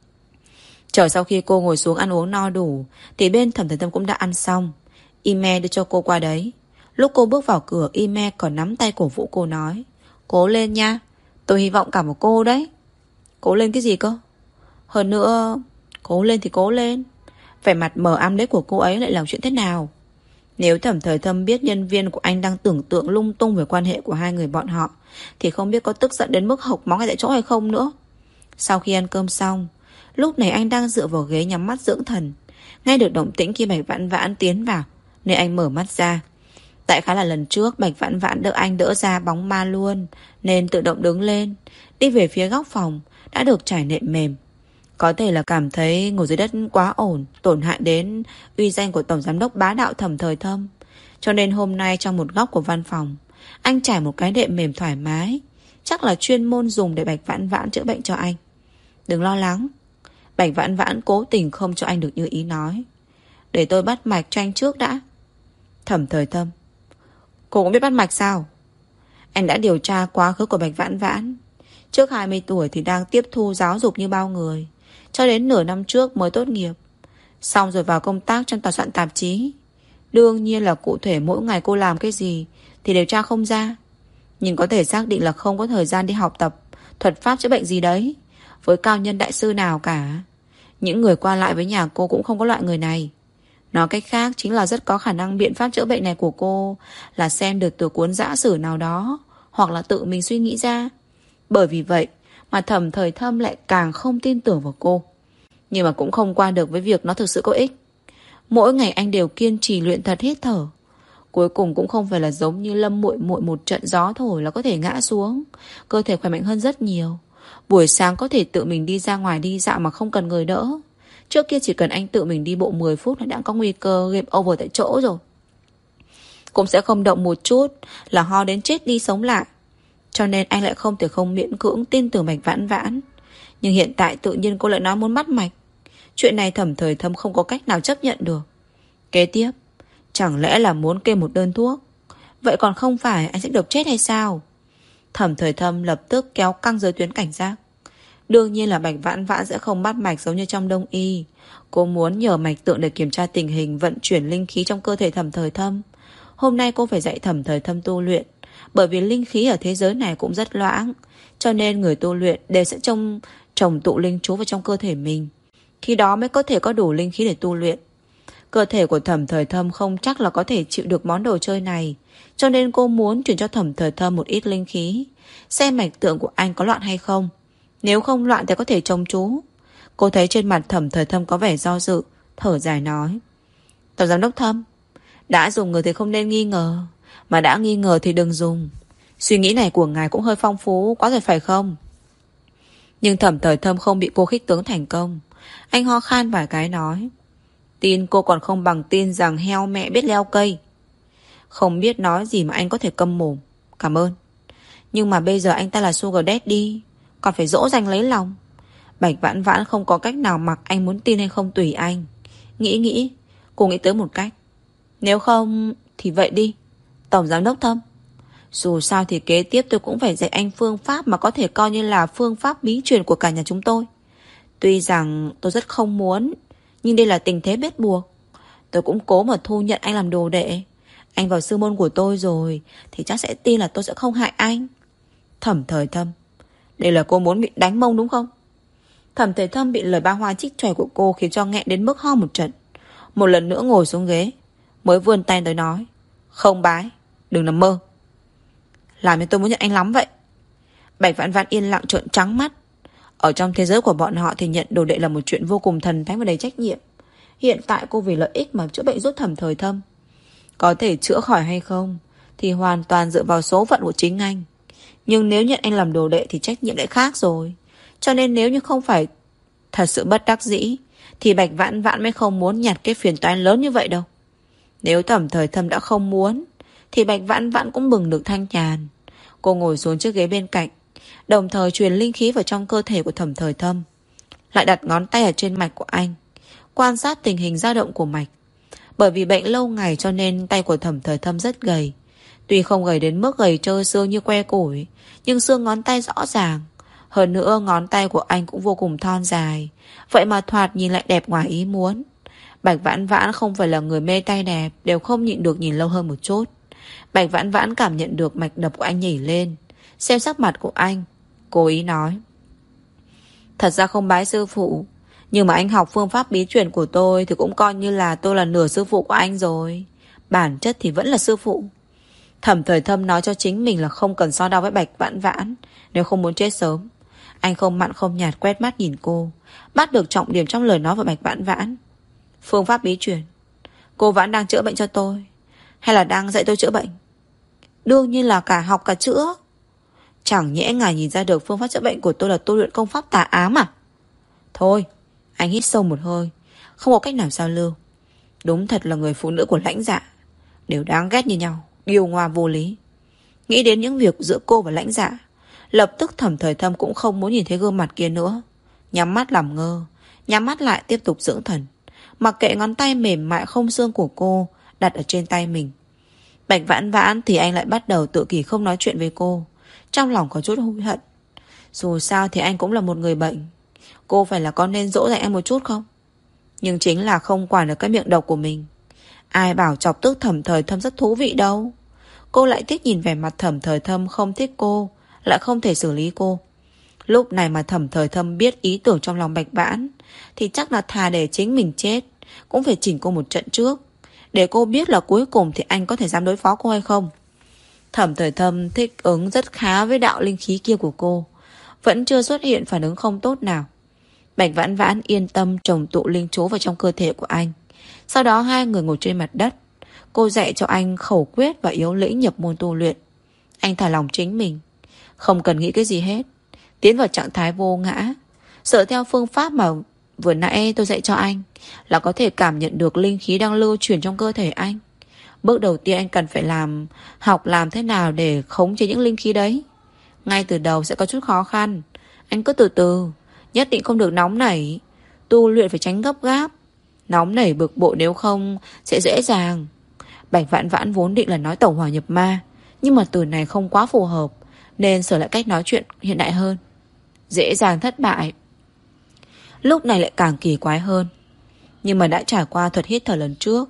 Chờ sau khi cô ngồi xuống ăn uống no đủ thì bên Thẩm Thời Thâm cũng đã ăn xong. Ime đưa cho cô qua đấy. Lúc cô bước vào cửa, Ime còn nắm tay cổ vũ cô nói: Cố lên nha, tôi hy vọng cả một cô đấy. Cố lên cái gì cơ? Hơn nữa, cố lên thì cố lên. Vẻ mặt mờ ám đấy của cô ấy lại làm chuyện thế nào? Nếu Thẩm Thời Thâm biết nhân viên của anh đang tưởng tượng lung tung về quan hệ của hai người bọn họ thì không biết có tức giận đến mức hộc máu ngay tại chỗ hay không nữa. Sau khi ăn cơm xong, lúc này anh đang dựa vào ghế nhắm mắt dưỡng thần. Nghe được động tĩnh khi Bạch Vãn Vãn tiến vào nên anh mở mắt ra. Tại khá là lần trước Bạch Vãn Vãn đỡ anh đỡ ra bóng ma luôn, nên tự động đứng lên, đi về phía góc phòng, đã được trải nệm mềm. Có thể là cảm thấy ngồi dưới đất quá ổn, tổn hại đến uy danh của tổng giám đốc bá đạo Thẩm Thời Thâm. Cho nên hôm nay trong một góc của văn phòng, anh trải một cái đệm mềm thoải mái, chắc là chuyên môn dùng để Bạch Vãn Vãn chữa bệnh cho anh. Đừng lo lắng. Bạch Vãn Vãn cố tình không cho anh được như ý nói. Để tôi bắt mạch cho anh trước đã. Thẩm Thời Thâm: Cô cũng biết bắt mạch sao? Anh đã điều tra quá khứ của Bạch Vãn Vãn. Trước hai mươi tuổi thì đang tiếp thu giáo dục như bao người, cho đến nửa năm trước mới tốt nghiệp, xong rồi vào công tác trong tòa soạn tạp chí. Đương nhiên là cụ thể mỗi ngày cô làm cái gì thì điều tra không ra, nhưng có thể xác định là không có thời gian đi học tập thuật pháp chữa bệnh gì đấy với cao nhân đại sư nào cả. Những người qua lại với nhà cô cũng không có loại người này. Nói cách khác chính là rất có khả năng biện pháp chữa bệnh này của cô là xem được từ cuốn giã sử nào đó, hoặc là tự mình suy nghĩ ra. Bởi vì vậy mà Thẩm Thời Thâm lại càng không tin tưởng vào cô. Nhưng mà cũng không qua được với việc nó thực sự có ích. Mỗi ngày anh đều kiên trì luyện thật hít thở. Cuối cùng cũng không phải là giống như Lâm muội muội một trận gió thổi là có thể ngã xuống. Cơ thể khỏe mạnh hơn rất nhiều. Buổi sáng có thể tự mình đi ra ngoài đi dạo mà không cần người đỡ. Trước kia chỉ cần anh tự mình đi bộ mười phút là đã có nguy cơ game over tại chỗ rồi. Cũng sẽ không động một chút là ho đến chết đi sống lại. Cho nên anh lại không thể không miễn cưỡng tin tưởng Bạch Vãn Vãn. Nhưng hiện tại tự nhiên cô lại nói muốn bắt mạch. Chuyện này Thẩm Thời Thâm không có cách nào chấp nhận được. Kế tiếp, chẳng lẽ là muốn kê một đơn thuốc? Vậy còn không phải anh sẽ được chết hay sao? Thẩm Thời Thâm lập tức kéo căng giới tuyến cảnh giác. Đương nhiên là Bạch Vãn Vãn sẽ không bắt mạch giống như trong Đông y. Cô muốn nhờ mạch tượng để kiểm tra tình hình vận chuyển linh khí trong cơ thể Thẩm Thời Thâm. Hôm nay cô phải dạy Thẩm Thời Thâm tu luyện, bởi vì linh khí ở thế giới này cũng rất loãng, cho nên người tu luyện đều sẽ trông trồng tụ linh chú vào trong cơ thể mình. Khi đó mới có thể có đủ linh khí để tu luyện. Cơ thể của Thẩm Thời Thâm không chắc là có thể chịu được món đồ chơi này, cho nên cô muốn chuyển cho Thẩm Thời Thâm một ít linh khí, xem mạch tượng của anh có loạn hay không. Nếu không loạn thì có thể trông chú. Cô thấy trên mặt Thẩm Thời Thâm có vẻ do dự, thở dài nói: Tổng giám đốc Thâm, đã dùng người thì không nên nghi ngờ, mà đã nghi ngờ thì đừng dùng. Suy nghĩ này của ngài cũng hơi phong phú quá rồi phải không? Nhưng Thẩm Thời Thâm không bị cô khích tướng thành công. Anh ho khan vài cái nói: Tin cô còn không bằng tin rằng heo mẹ biết leo cây. Không biết nói gì mà anh có thể câm mồm. Cảm ơn. Nhưng mà bây giờ anh ta là Sugar Daddy, còn phải dỗ dành lấy lòng. Bạch Vãn Vãn không có cách nào mặc anh muốn tin hay không tùy anh. Nghĩ nghĩ, cô nghĩ tới một cách. Nếu không thì vậy đi, Tổng giám đốc Thâm. Dù sao thì kế tiếp tôi cũng phải dạy anh phương pháp mà có thể coi như là phương pháp bí truyền của cả nhà chúng tôi. Tuy rằng tôi rất không muốn, nhưng đây là tình thế bắt buộc. Tôi cũng cố mà thu nhận anh làm đồ đệ. Anh vào sư môn của tôi rồi thì chắc sẽ tin là tôi sẽ không hại anh. Thẩm Thời Thâm, đây là cô muốn bị đánh mông đúng không? Thẩm Thời Thâm bị lời ba hoa trích chòe của cô khiến cho nghẹn đến mức ho một trận. Một lần nữa ngồi xuống ghế, mới vươn tay tới nói: Không bái, đừng nằm mơ. Làm như tôi muốn nhận anh lắm vậy. Bạch Vãn Vãn yên lặng trợn trắng mắt. Ở trong thế giới của bọn họ thì nhận đồ đệ là một chuyện vô cùng thần thánh và đầy trách nhiệm. Hiện tại cô vì lợi ích mà chữa bệnh giúp Thẩm Thời Thâm. Có thể chữa khỏi hay không thì hoàn toàn dựa vào số phận của chính anh. Nhưng nếu nhận anh làm đồ đệ thì trách nhiệm lại khác rồi. Cho nên nếu như không phải thật sự bất đắc dĩ thì Bạch Vãn Vãn mới không muốn nhặt cái phiền toái lớn như vậy đâu. Nếu Thẩm Thời Thâm đã không muốn thì Bạch Vãn Vãn cũng bừng được thanh nhàn. Cô ngồi xuống chiếc ghế bên cạnh, đồng thời truyền linh khí vào trong cơ thể của Thẩm Thời Thâm, lại đặt ngón tay ở trên mạch của anh, quan sát tình hình dao động của mạch. Bởi vì bệnh lâu ngày cho nên tay của Thẩm Thời Thâm rất gầy. Tuy không gầy đến mức gầy trơ xương như que củi, nhưng xương ngón tay rõ ràng. Hơn nữa ngón tay của anh cũng vô cùng thon dài, vậy mà thoạt nhìn lại đẹp ngoài ý muốn. Bạch Vãn Vãn không phải là người mê tay đẹp, đều không nhịn được nhìn lâu hơn một chút. Bạch Vãn Vãn cảm nhận được mạch đập của anh nhảy lên, xem sắc mặt của anh, cố ý nói: Thật ra không bái sư phụ, nhưng mà anh học phương pháp bí truyền của tôi thì cũng coi như là tôi là nửa sư phụ của anh rồi. Bản chất thì vẫn là sư phụ. Thẩm Thời Thâm nói cho chính mình là không cần so đo với Bạch Vãn Vãn nếu không muốn chết sớm. Anh không mặn không nhạt quét mắt nhìn cô, bắt được trọng điểm trong lời nói của Bạch Vãn Vãn. Phương pháp bí truyền, cô Vãn đang chữa bệnh cho tôi hay là đang dạy tôi chữa bệnh? Đương nhiên là cả học cả chữa. Chẳng nhẽ ngài nhìn ra được phương pháp chữa bệnh của tôi là tu luyện công pháp tà ám à? Thôi, anh hít sâu một hơi. Không có cách nào giao lưu. Đúng thật là người phụ nữ của Lãnh Dạ đều đáng ghét như nhau, điêu ngoa vô lý. Nghĩ đến những việc giữa cô và Lãnh Dạ, lập tức Thẩm Thời Thâm cũng không muốn nhìn thấy gương mặt kia nữa. Nhắm mắt làm ngơ, nhắm mắt lại tiếp tục dưỡng thần, mặc kệ ngón tay mềm mại không xương của cô đặt ở trên tay mình. Bạch Vãn Vãn thì anh lại bắt đầu tự kỷ không nói chuyện với cô. Trong lòng có chút hối hận. Dù sao thì anh cũng là một người bệnh. Cô phải là con nên dỗ dành anh một chút không? Nhưng chính là không quản được cái miệng độc của mình. Ai bảo chọc tức Thẩm Thời Thâm rất thú vị đâu. Cô lại thích nhìn vẻ mặt Thẩm Thời Thâm không thích cô, lại không thể xử lý cô. Lúc này mà Thẩm Thời Thâm biết ý tưởng trong lòng Bạch Vãn thì chắc là thà để chính mình chết cũng phải chỉnh cô một trận trước, để cô biết là cuối cùng thì anh có thể dám đối phó cô hay không. Thẩm Thời Thâm thích ứng rất khá với đạo linh khí kia của cô, vẫn chưa xuất hiện phản ứng không tốt nào. Bạch Vãn Vãn yên tâm trồng tụ linh chú vào trong cơ thể của anh. Sau đó hai người ngồi trên mặt đất. Cô dạy cho anh khẩu quyết và yếu lĩnh nhập môn tu luyện. Anh thả lòng chính mình, không cần nghĩ cái gì hết, tiến vào trạng thái vô ngã. Dựa theo phương pháp mà vừa nãy tôi dạy cho anh là có thể cảm nhận được linh khí đang lưu chuyển trong cơ thể anh. Bước đầu tiên anh cần phải làm học làm thế nào để khống chế những linh khí đấy. Ngay từ đầu sẽ có chút khó khăn. Anh cứ từ từ, nhất định không được nóng nảy. Tu luyện phải tránh gấp gáp. Nóng nảy bực bội nếu không sẽ dễ dàng. Bạch Vãn Vãn vốn định là nói tẩu hỏa nhập ma, nhưng mà từ này không quá phù hợp, nên sửa lại cách nói chuyện hiện đại hơn. Dễ dàng thất bại. Lúc này lại càng kỳ quái hơn. Nhưng mà đã trải qua thuật hít thở lần trước,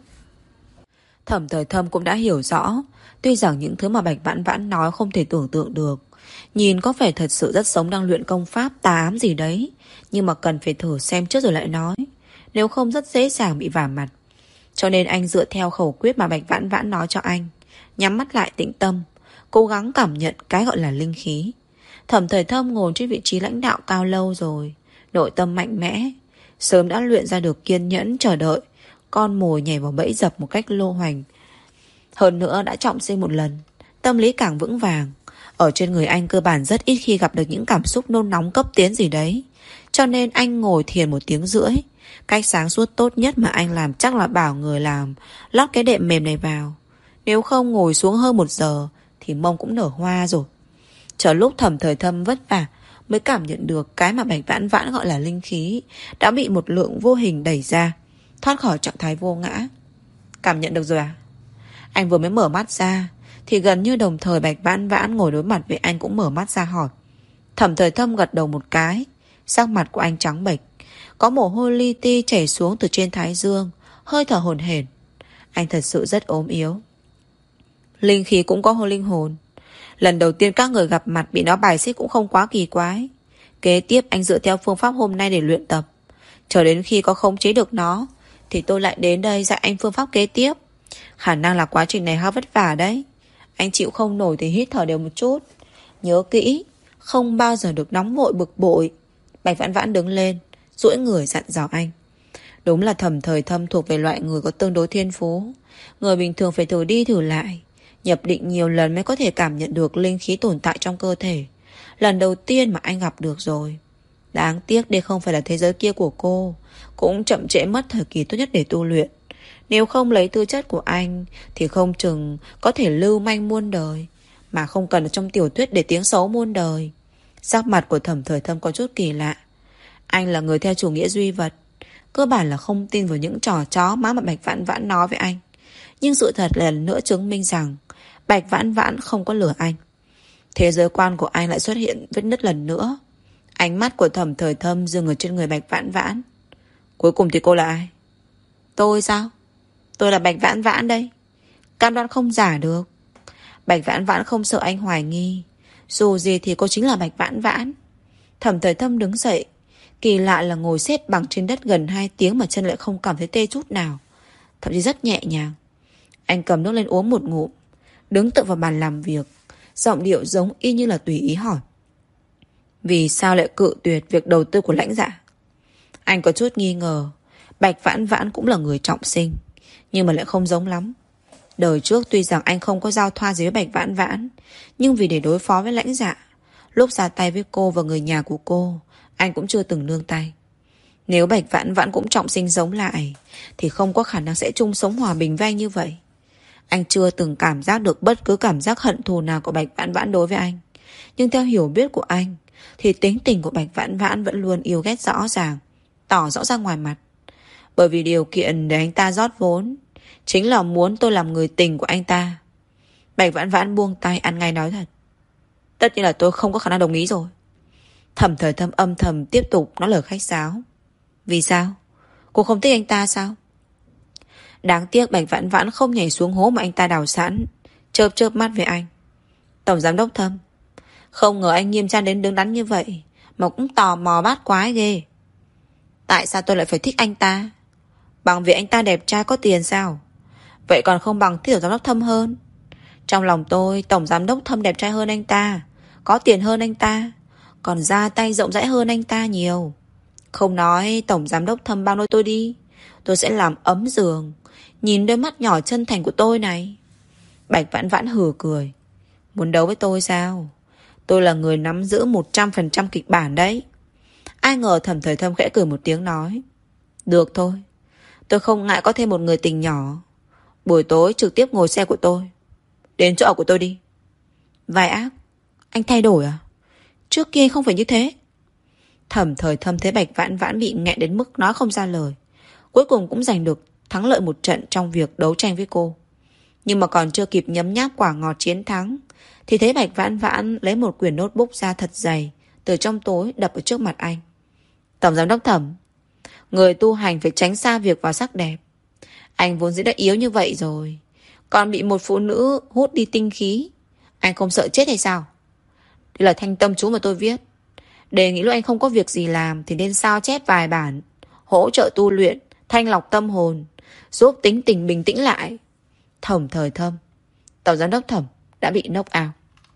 Thẩm Thời Thâm cũng đã hiểu rõ. Tuy rằng những thứ mà Bạch Vãn Vãn nói không thể tưởng tượng được, nhìn có vẻ thật sự rất sống đang luyện công pháp tà ám gì đấy, nhưng mà cần phải thử xem trước rồi lại nói, nếu không rất dễ dàng bị vả mặt. Cho nên anh dựa theo khẩu quyết mà Bạch Vãn Vãn nói cho anh, nhắm mắt lại tĩnh tâm, cố gắng cảm nhận cái gọi là linh khí. Thẩm Thời Thâm ngồi trên vị trí lãnh đạo cao lâu rồi, nội tâm mạnh mẽ, sớm đã luyện ra được kiên nhẫn chờ đợi con mồi nhảy vào bẫy dập một cách lô hoành. Hơn nữa đã trọng sinh một lần, tâm lý càng vững vàng. Ở trên người anh cơ bản rất ít khi gặp được những cảm xúc nôn nóng cấp tiến gì đấy. Cho nên anh ngồi thiền một tiếng rưỡi. Cách sáng suốt tốt nhất mà anh làm chắc là bảo người làm lót cái đệm mềm này vào. Nếu không ngồi xuống hơn một giờ thì mông cũng nở hoa rồi. Chờ lúc Thẩm Thời Thâm vất vả mới cảm nhận được cái mà Bạch Vãn Vãn gọi là linh khí đã bị một lượng vô hình đẩy ra, thoát khỏi trạng thái vô ngã. Cảm nhận được rồi à? Anh vừa mới mở mắt ra thì gần như đồng thời Bạch Vãn Vãn ngồi đối mặt với anh cũng mở mắt ra hỏi. Thẩm Thời Thâm gật đầu một cái. Sắc mặt của anh trắng bệch, có mồ hôi li ti chảy xuống từ trên thái dương, hơi thở hổn hển. Anh thật sự rất ốm yếu. Linh khí cũng có linh hồn. Lần đầu tiên các người gặp mặt bị nó bài xích cũng không quá kỳ quái. Kế tiếp anh dựa theo phương pháp hôm nay để luyện tập. Chờ đến khi có khống chế được nó thì tôi lại đến đây dạy anh phương pháp kế tiếp. Khả năng là quá trình này hơi vất vả đấy. Anh chịu không nổi thì hít thở đều một chút. Nhớ kỹ, không bao giờ được nóng vội bực bội. Bạch Vãn Vãn đứng lên, duỗi người dặn dò anh. Đúng là Thẩm Thời Thâm thuộc về loại người có tương đối thiên phú. Người bình thường phải thử đi thử lại, nhập định nhiều lần mới có thể cảm nhận được linh khí tồn tại trong cơ thể. Lần đầu tiên mà anh gặp được rồi. Đáng tiếc đây không phải là thế giới kia của cô, cũng chậm trễ mất thời kỳ tốt nhất để tu luyện. Nếu không lấy tư chất của anh thì không chừng có thể lưu manh muôn đời, mà không cần ở trong tiểu thuyết để tiếng xấu muôn đời. Sắc mặt của Thẩm Thời Thâm có chút kỳ lạ. Anh là người theo chủ nghĩa duy vật, cơ bản là không tin vào những trò chó má mà Bạch Vãn Vãn nói với anh. Nhưng sự thật lần nữa chứng minh rằng Bạch Vãn Vãn không có lừa anh. Thế giới quan của anh lại xuất hiện vết nứt lần nữa. Ánh mắt của Thẩm Thời Thâm dừng ở trên người Bạch Vãn Vãn. Cuối cùng thì cô là ai? Tôi sao? Tôi là Bạch Vãn Vãn đây. Cam đoan không giả được. Bạch Vãn Vãn không sợ anh hoài nghi. Dù gì thì cô chính là Bạch Vãn Vãn. Thẩm Thời Thâm đứng dậy. Kỳ lạ là ngồi xếp bằng trên đất gần hai tiếng mà chân lại không cảm thấy tê chút nào. Thậm chí rất nhẹ nhàng. Anh cầm nước lên uống một ngụm, đứng tựa vào bàn làm việc, giọng điệu giống y như là tùy ý hỏi. Vì sao lại cự tuyệt việc đầu tư của Lãnh Dạ? Anh có chút nghi ngờ. Bạch Vãn Vãn cũng là người trọng sinh, nhưng mà lại không giống lắm. Đời trước tuy rằng anh không có giao thoa gì với Bạch Vãn Vãn, nhưng vì để đối phó với Lãnh Dạ, Lúc ra tay với cô và người nhà của cô, anh cũng chưa từng nương tay. Nếu Bạch Vãn Vãn cũng trọng sinh sống lại thì không có khả năng sẽ chung sống hòa bình với anh như vậy. Anh chưa từng cảm giác được bất cứ cảm giác hận thù nào của Bạch Vãn Vãn đối với anh. Nhưng theo hiểu biết của anh thì tính tình của Bạch Vãn Vãn vẫn luôn yêu ghét rõ ràng, tỏ rõ ra ngoài mặt. Bởi vì điều kiện để anh ta rót vốn chính là muốn tôi làm người tình của anh ta. Bạch Vãn Vãn buông tay ăn ngay nói thật. Tất nhiên là tôi không có khả năng đồng ý rồi. Thẩm Thời Thâm âm thầm tiếp tục nói lời khách sáo. Vì sao? Cô không thích anh ta sao? Đáng tiếc Bạch Vãn Vãn không nhảy xuống hố mà anh ta đào sẵn, chớp chớp mắt với anh. Tổng giám đốc Thâm, không ngờ anh nghiêm trang đến đứng đắn như vậy mà cũng tò mò bát quái ghê. Tại sao tôi lại phải thích anh ta? Bằng việc anh ta đẹp trai có tiền sao? Vậy còn không bằng thích tổng giám đốc Thâm hơn. Trong lòng tôi, tổng giám đốc Thâm đẹp trai hơn anh ta, có tiền hơn anh ta, còn ra tay rộng rãi hơn anh ta nhiều. Không nói tổng giám đốc Thâm bao nuôi tôi đi, tôi sẽ làm ấm giường. Nhìn đôi mắt nhỏ chân thành của tôi này. Bạch Vãn Vãn hừ cười. Muốn đấu với tôi sao? Tôi là người nắm giữ một trăm phần trăm kịch bản đấy. Ai ngờ Thẩm Thời Thâm khẽ cười một tiếng nói. Được thôi, tôi không ngại có thêm một người tình nhỏ. Buổi tối trực tiếp ngồi xe của tôi, đến chỗ ở của tôi đi. Vai ác, anh thay đổi à? Trước kia không phải như thế. Thẩm Thời Thâm thấy Bạch Vãn Vãn bị nghẹn đến mức nói không ra lời, cuối cùng cũng giành được thắng lợi một trận trong việc đấu tranh với cô. Nhưng mà còn chưa kịp nhấm nháp quả ngọt chiến thắng thì thấy Bạch Vãn Vãn lấy một quyển notebook ra thật dày từ trong tối đập ở trước mặt anh. Tổng giám đốc Thẩm, người tu hành phải tránh xa việc vào sắc đẹp. Anh vốn dĩ đã yếu như vậy rồi, còn bị một phụ nữ hút đi tinh khí, anh không sợ chết hay sao? Đây là thanh tâm chú mà tôi viết. Đề nghị lúc anh không có việc gì làm thì nên sao chép vài bản, hỗ trợ tu luyện, thanh lọc tâm hồn, giúp tính tình bình tĩnh lại. Thẩm Thời Thâm, tổng giám đốc Thẩm đã bị knock out.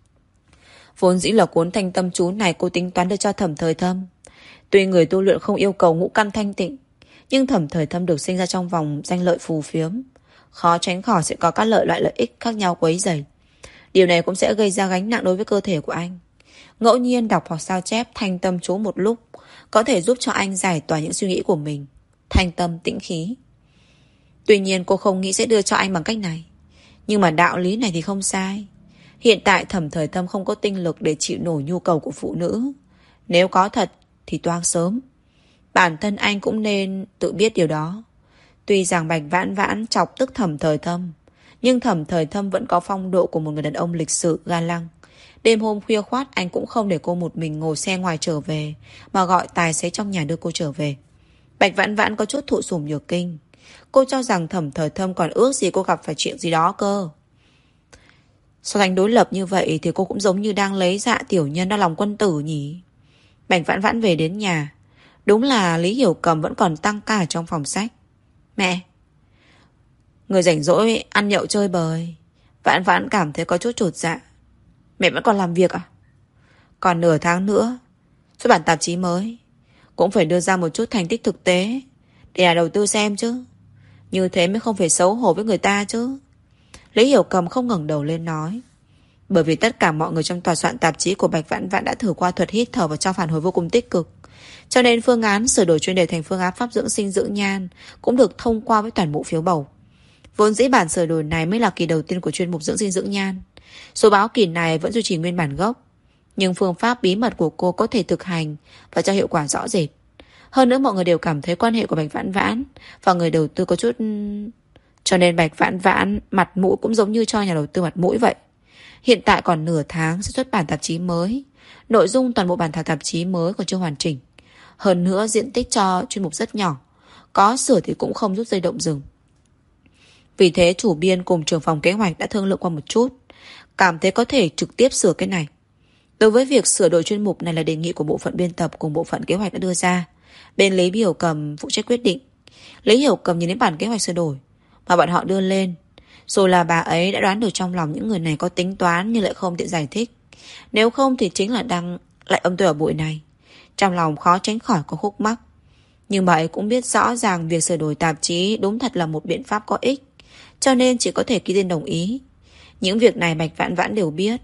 Vốn dĩ là cuốn thanh tâm chú này cô tính toán đưa cho Thẩm Thời Thâm. Tuy người tu luyện không yêu cầu ngũ căn thanh tịnh, nhưng Thẩm Thời Thâm được sinh ra trong vòng danh lợi phù phiếm, khó tránh khỏi sẽ có các lợi loại lợi ích khác nhau quấy rầy. Điều này cũng sẽ gây ra gánh nặng đối với cơ thể của anh. Ngẫu nhiên đọc hoặc sao chép thanh tâm chú một lúc có thể giúp cho anh giải tỏa những suy nghĩ của mình, thanh tâm tĩnh khí. Tuy nhiên cô không nghĩ sẽ đưa cho anh bằng cách này, nhưng mà đạo lý này thì không sai. Hiện tại Thẩm Thời Thâm không có tinh lực để chịu nổi nhu cầu của phụ nữ. Nếu có thật thì toang sớm. Bản thân anh cũng nên tự biết điều đó. Tuy rằng Bạch Vãn Vãn chọc tức Thẩm Thời Thâm, nhưng Thẩm Thời Thâm vẫn có phong độ của một người đàn ông lịch sự ga lăng. Đêm hôm khuya khoát anh cũng không để cô một mình ngồi xe ngoài trở về, mà gọi tài xế trong nhà đưa cô trở về. Bạch Vãn Vãn có chút thụ sủng nhược kinh. Cô cho rằng Thẩm Thời Thâm còn ước gì cô gặp phải chuyện gì đó cơ. So sánh đối lập như vậy thì cô cũng giống như đang lấy dạ tiểu nhân đau lòng quân tử nhỉ. Bạch Vãn Vãn về đến nhà, đúng là Lý Hiểu Cầm vẫn còn tăng ca ở trong phòng sách. Mẹ, người rảnh rỗi ăn nhậu chơi bời. Vãn Vãn cảm thấy có chút chột dạ. Mẹ vẫn còn làm việc à? Còn nửa tháng nữa xuất bản tạp chí mới, cũng phải đưa ra một chút thành tích thực tế để nhà đầu tư xem chứ. Như thế mới không phải xấu hổ với người ta chứ. Lý Hiểu Cầm không ngẩng đầu lên nói. Bởi vì tất cả mọi người trong tòa soạn tạp chí của Bạch Vãn Vãn đã thử qua thuật hít thở và cho phản hồi vô cùng tích cực, cho nên phương án sửa đổi chuyên đề thành phương án pháp dưỡng sinh dưỡng nhan cũng được thông qua với toàn bộ phiếu bầu. Vốn dĩ bản sửa đổi này mới là kỳ đầu tiên của chuyên mục dưỡng sinh dưỡng nhan. Số báo kỳ này vẫn duy trì nguyên bản gốc, nhưng phương pháp bí mật của cô có thể thực hành và cho hiệu quả rõ rệt. Hơn nữa mọi người đều cảm thấy quan hệ của Bạch Vãn Vãn và người đầu tư có chút... Cho nên Bạch Vãn Vãn mặt mũi cũng giống như cho nhà đầu tư mặt mũi vậy. Hiện tại còn nửa tháng sẽ xuất bản tạp chí mới. Nội dung toàn bộ bản thảo tạp chí mới còn chưa hoàn chỉnh. Hơn nữa diện tích cho chuyên mục rất nhỏ, có sửa thì cũng không rút dây động rừng. Vì thế chủ biên cùng trưởng phòng kế hoạch đã thương lượng qua một chút, cảm thấy có thể trực tiếp sửa cái này. Đối với việc sửa đổi chuyên mục này là đề nghị của bộ phận biên tập cùng bộ phận kế hoạch đã đưa ra. Bên Lý Hiểu Cầm phụ trách quyết định. Lý Hiểu Cầm nhìn đến bản kế hoạch sửa đổi mà bọn họ đưa lên, rồi là bà ấy đã đoán được trong lòng những người này có tính toán nhưng lại không tiện giải thích. Nếu không thì chính là đang lại âm tôi ở bụi này. Trong lòng khó tránh khỏi có khúc mắc. Nhưng bà ấy cũng biết rõ ràng việc sửa đổi tạp chí đúng thật là một biện pháp có ích, cho nên chỉ có thể ký tên đồng ý. Những việc này Bạch Vãn Vãn đều biết.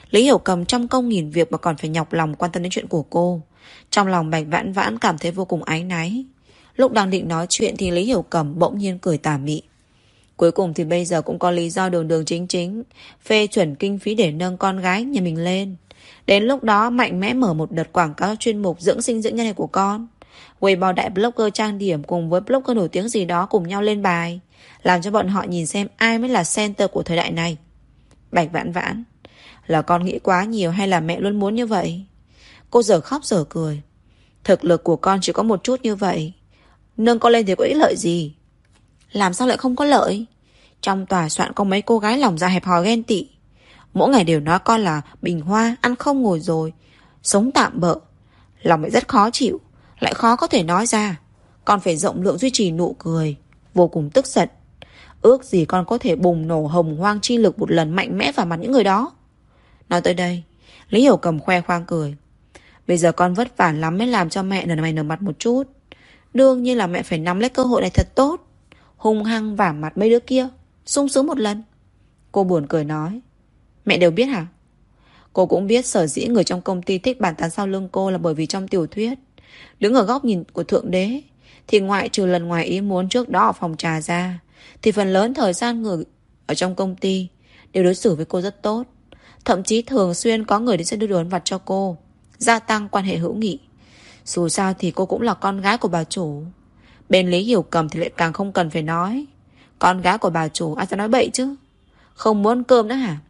Lý Hiểu Cầm trăm công nghìn việc mà còn phải nhọc lòng quan tâm đến chuyện của cô. Trong lòng Bạch Vãn Vãn cảm thấy vô cùng áy náy. Lúc đang định nói chuyện thì Lý Hiểu Cầm bỗng nhiên cười tà mị. Cuối cùng thì bây giờ cũng có lý do đường đường chính chính phê chuẩn kinh phí để nâng con gái nhà mình lên. Đến lúc đó mạnh mẽ mở một đợt quảng cáo chuyên mục dưỡng sinh dưỡng nhân này của con. Weibo đại blogger trang điểm cùng với blogger nổi tiếng gì đó cùng nhau lên bài, làm cho bọn họ nhìn xem ai mới là center của thời đại này. Bạch Vãn Vãn, là con nghĩ quá nhiều hay là mẹ luôn muốn như vậy? Cô giờ khóc giờ cười. Thực lực của con chỉ có một chút như vậy, nâng con lên thì có ích lợi gì? Làm sao lại không có lợi? Trong tòa soạn có mấy cô gái lòng dạ hẹp hòi ghen tị, mỗi ngày đều nói con là bình hoa, ăn không ngồi rồi, sống tạm bợ. Lòng mẹ rất khó chịu, lại khó có thể nói ra. Con phải rộng lượng duy trì nụ cười. Vô cùng tức giận. Ước gì con có thể bùng nổ hồng hoang chi lực một lần mạnh mẽ vào mặt những người đó. Nói tới đây, Lý Hiểu Cầm khoe khoang cười. Bây giờ con vất vả lắm mới làm cho mẹ nở mày nở mặt một chút. Đương nhiên là mẹ phải nắm lấy cơ hội này thật tốt, hung hăng vả mặt mấy đứa kia, sung sướng một lần. Cô buồn cười nói. Mẹ đều biết hả? Cô cũng biết sở dĩ người trong công ty thích bàn tán sau lưng cô là bởi vì trong tiểu thuyết, đứng ở góc nhìn của Thượng Đế, thì ngoại trừ lần ngoài ý muốn trước đó ở phòng trà ra, thì phần lớn thời gian người ở trong công ty đều đối xử với cô rất tốt. Thậm chí thường xuyên có người đến sẽ đưa đồ ăn vặt cho cô, gia tăng quan hệ hữu nghị. Dù sao thì cô cũng là con gái của bà chủ. Bên Lý Hiểu Cầm thì lại càng không cần phải nói. Con gái của bà chủ ai sẽ nói bậy chứ? Không muốn cơm nữa hả?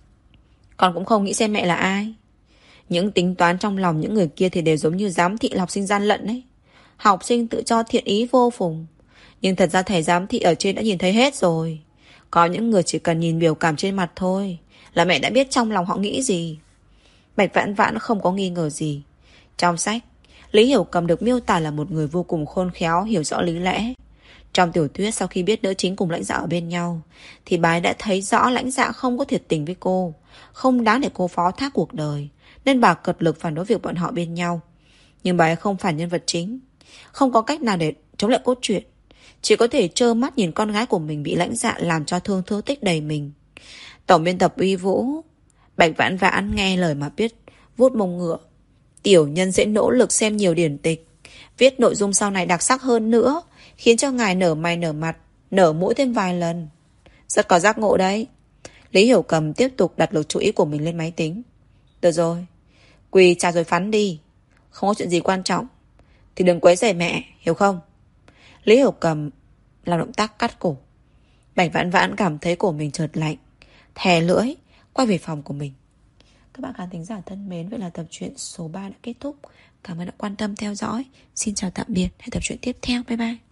Con cũng không nghĩ xem mẹ là ai. Những tính toán trong lòng những người kia thì đều giống như giám thị là học sinh gian lận ấy. Học sinh tự cho thiện ý vô phùng, nhưng thật ra thầy giám thị ở trên đã nhìn thấy hết rồi. Có những người chỉ cần nhìn biểu cảm trên mặt thôi là mẹ đã biết trong lòng họ nghĩ gì. Bạch Vãn Vãn không có nghi ngờ gì. Trong sách, Lý Hiểu Cầm được miêu tả là một người vô cùng khôn khéo, hiểu rõ lý lẽ. Trong tiểu thuyết, sau khi biết nữ chính cùng lãnh dạ ở bên nhau, thì bà ấy đã thấy rõ lãnh dạ không có thiệt tình với cô, không đáng để cô phó thác cuộc đời, nên bà cật lực phản đối việc bọn họ bên nhau. Nhưng bà ấy không phải nhân vật chính, không có cách nào để chống lại cốt truyện, chỉ có thể trơ mắt nhìn con gái của mình bị lãnh dạ làm cho thương thương tích đầy mình. Tổng biên tập Uy Vũ. Bạch Vãn Vãn nghe lời mà biết vuốt mông ngựa. Tiểu nhân sẽ nỗ lực xem nhiều điển tịch, viết nội dung sau này đặc sắc hơn nữa, khiến cho ngài nở mày nở mặt, nở mũi thêm vài lần. Rất có giác ngộ đấy. Lý Hiểu Cầm tiếp tục đặt lực chú ý của mình lên máy tính. Được rồi, quỳ trả rồi phắn đi. Không có chuyện gì quan trọng thì đừng quấy rầy mẹ, hiểu không? Lý Hiểu Cầm làm động tác cắt cổ. Bạch Vãn Vãn cảm thấy cổ mình chợt lạnh, thè lưỡi, quay về phòng của mình. Các bạn khán thính giả thân mến, vậy là tập truyện số ba đã kết thúc. Cảm ơn đã quan tâm theo dõi. Xin chào tạm biệt, hẹn tập truyện tiếp theo. Bye bye.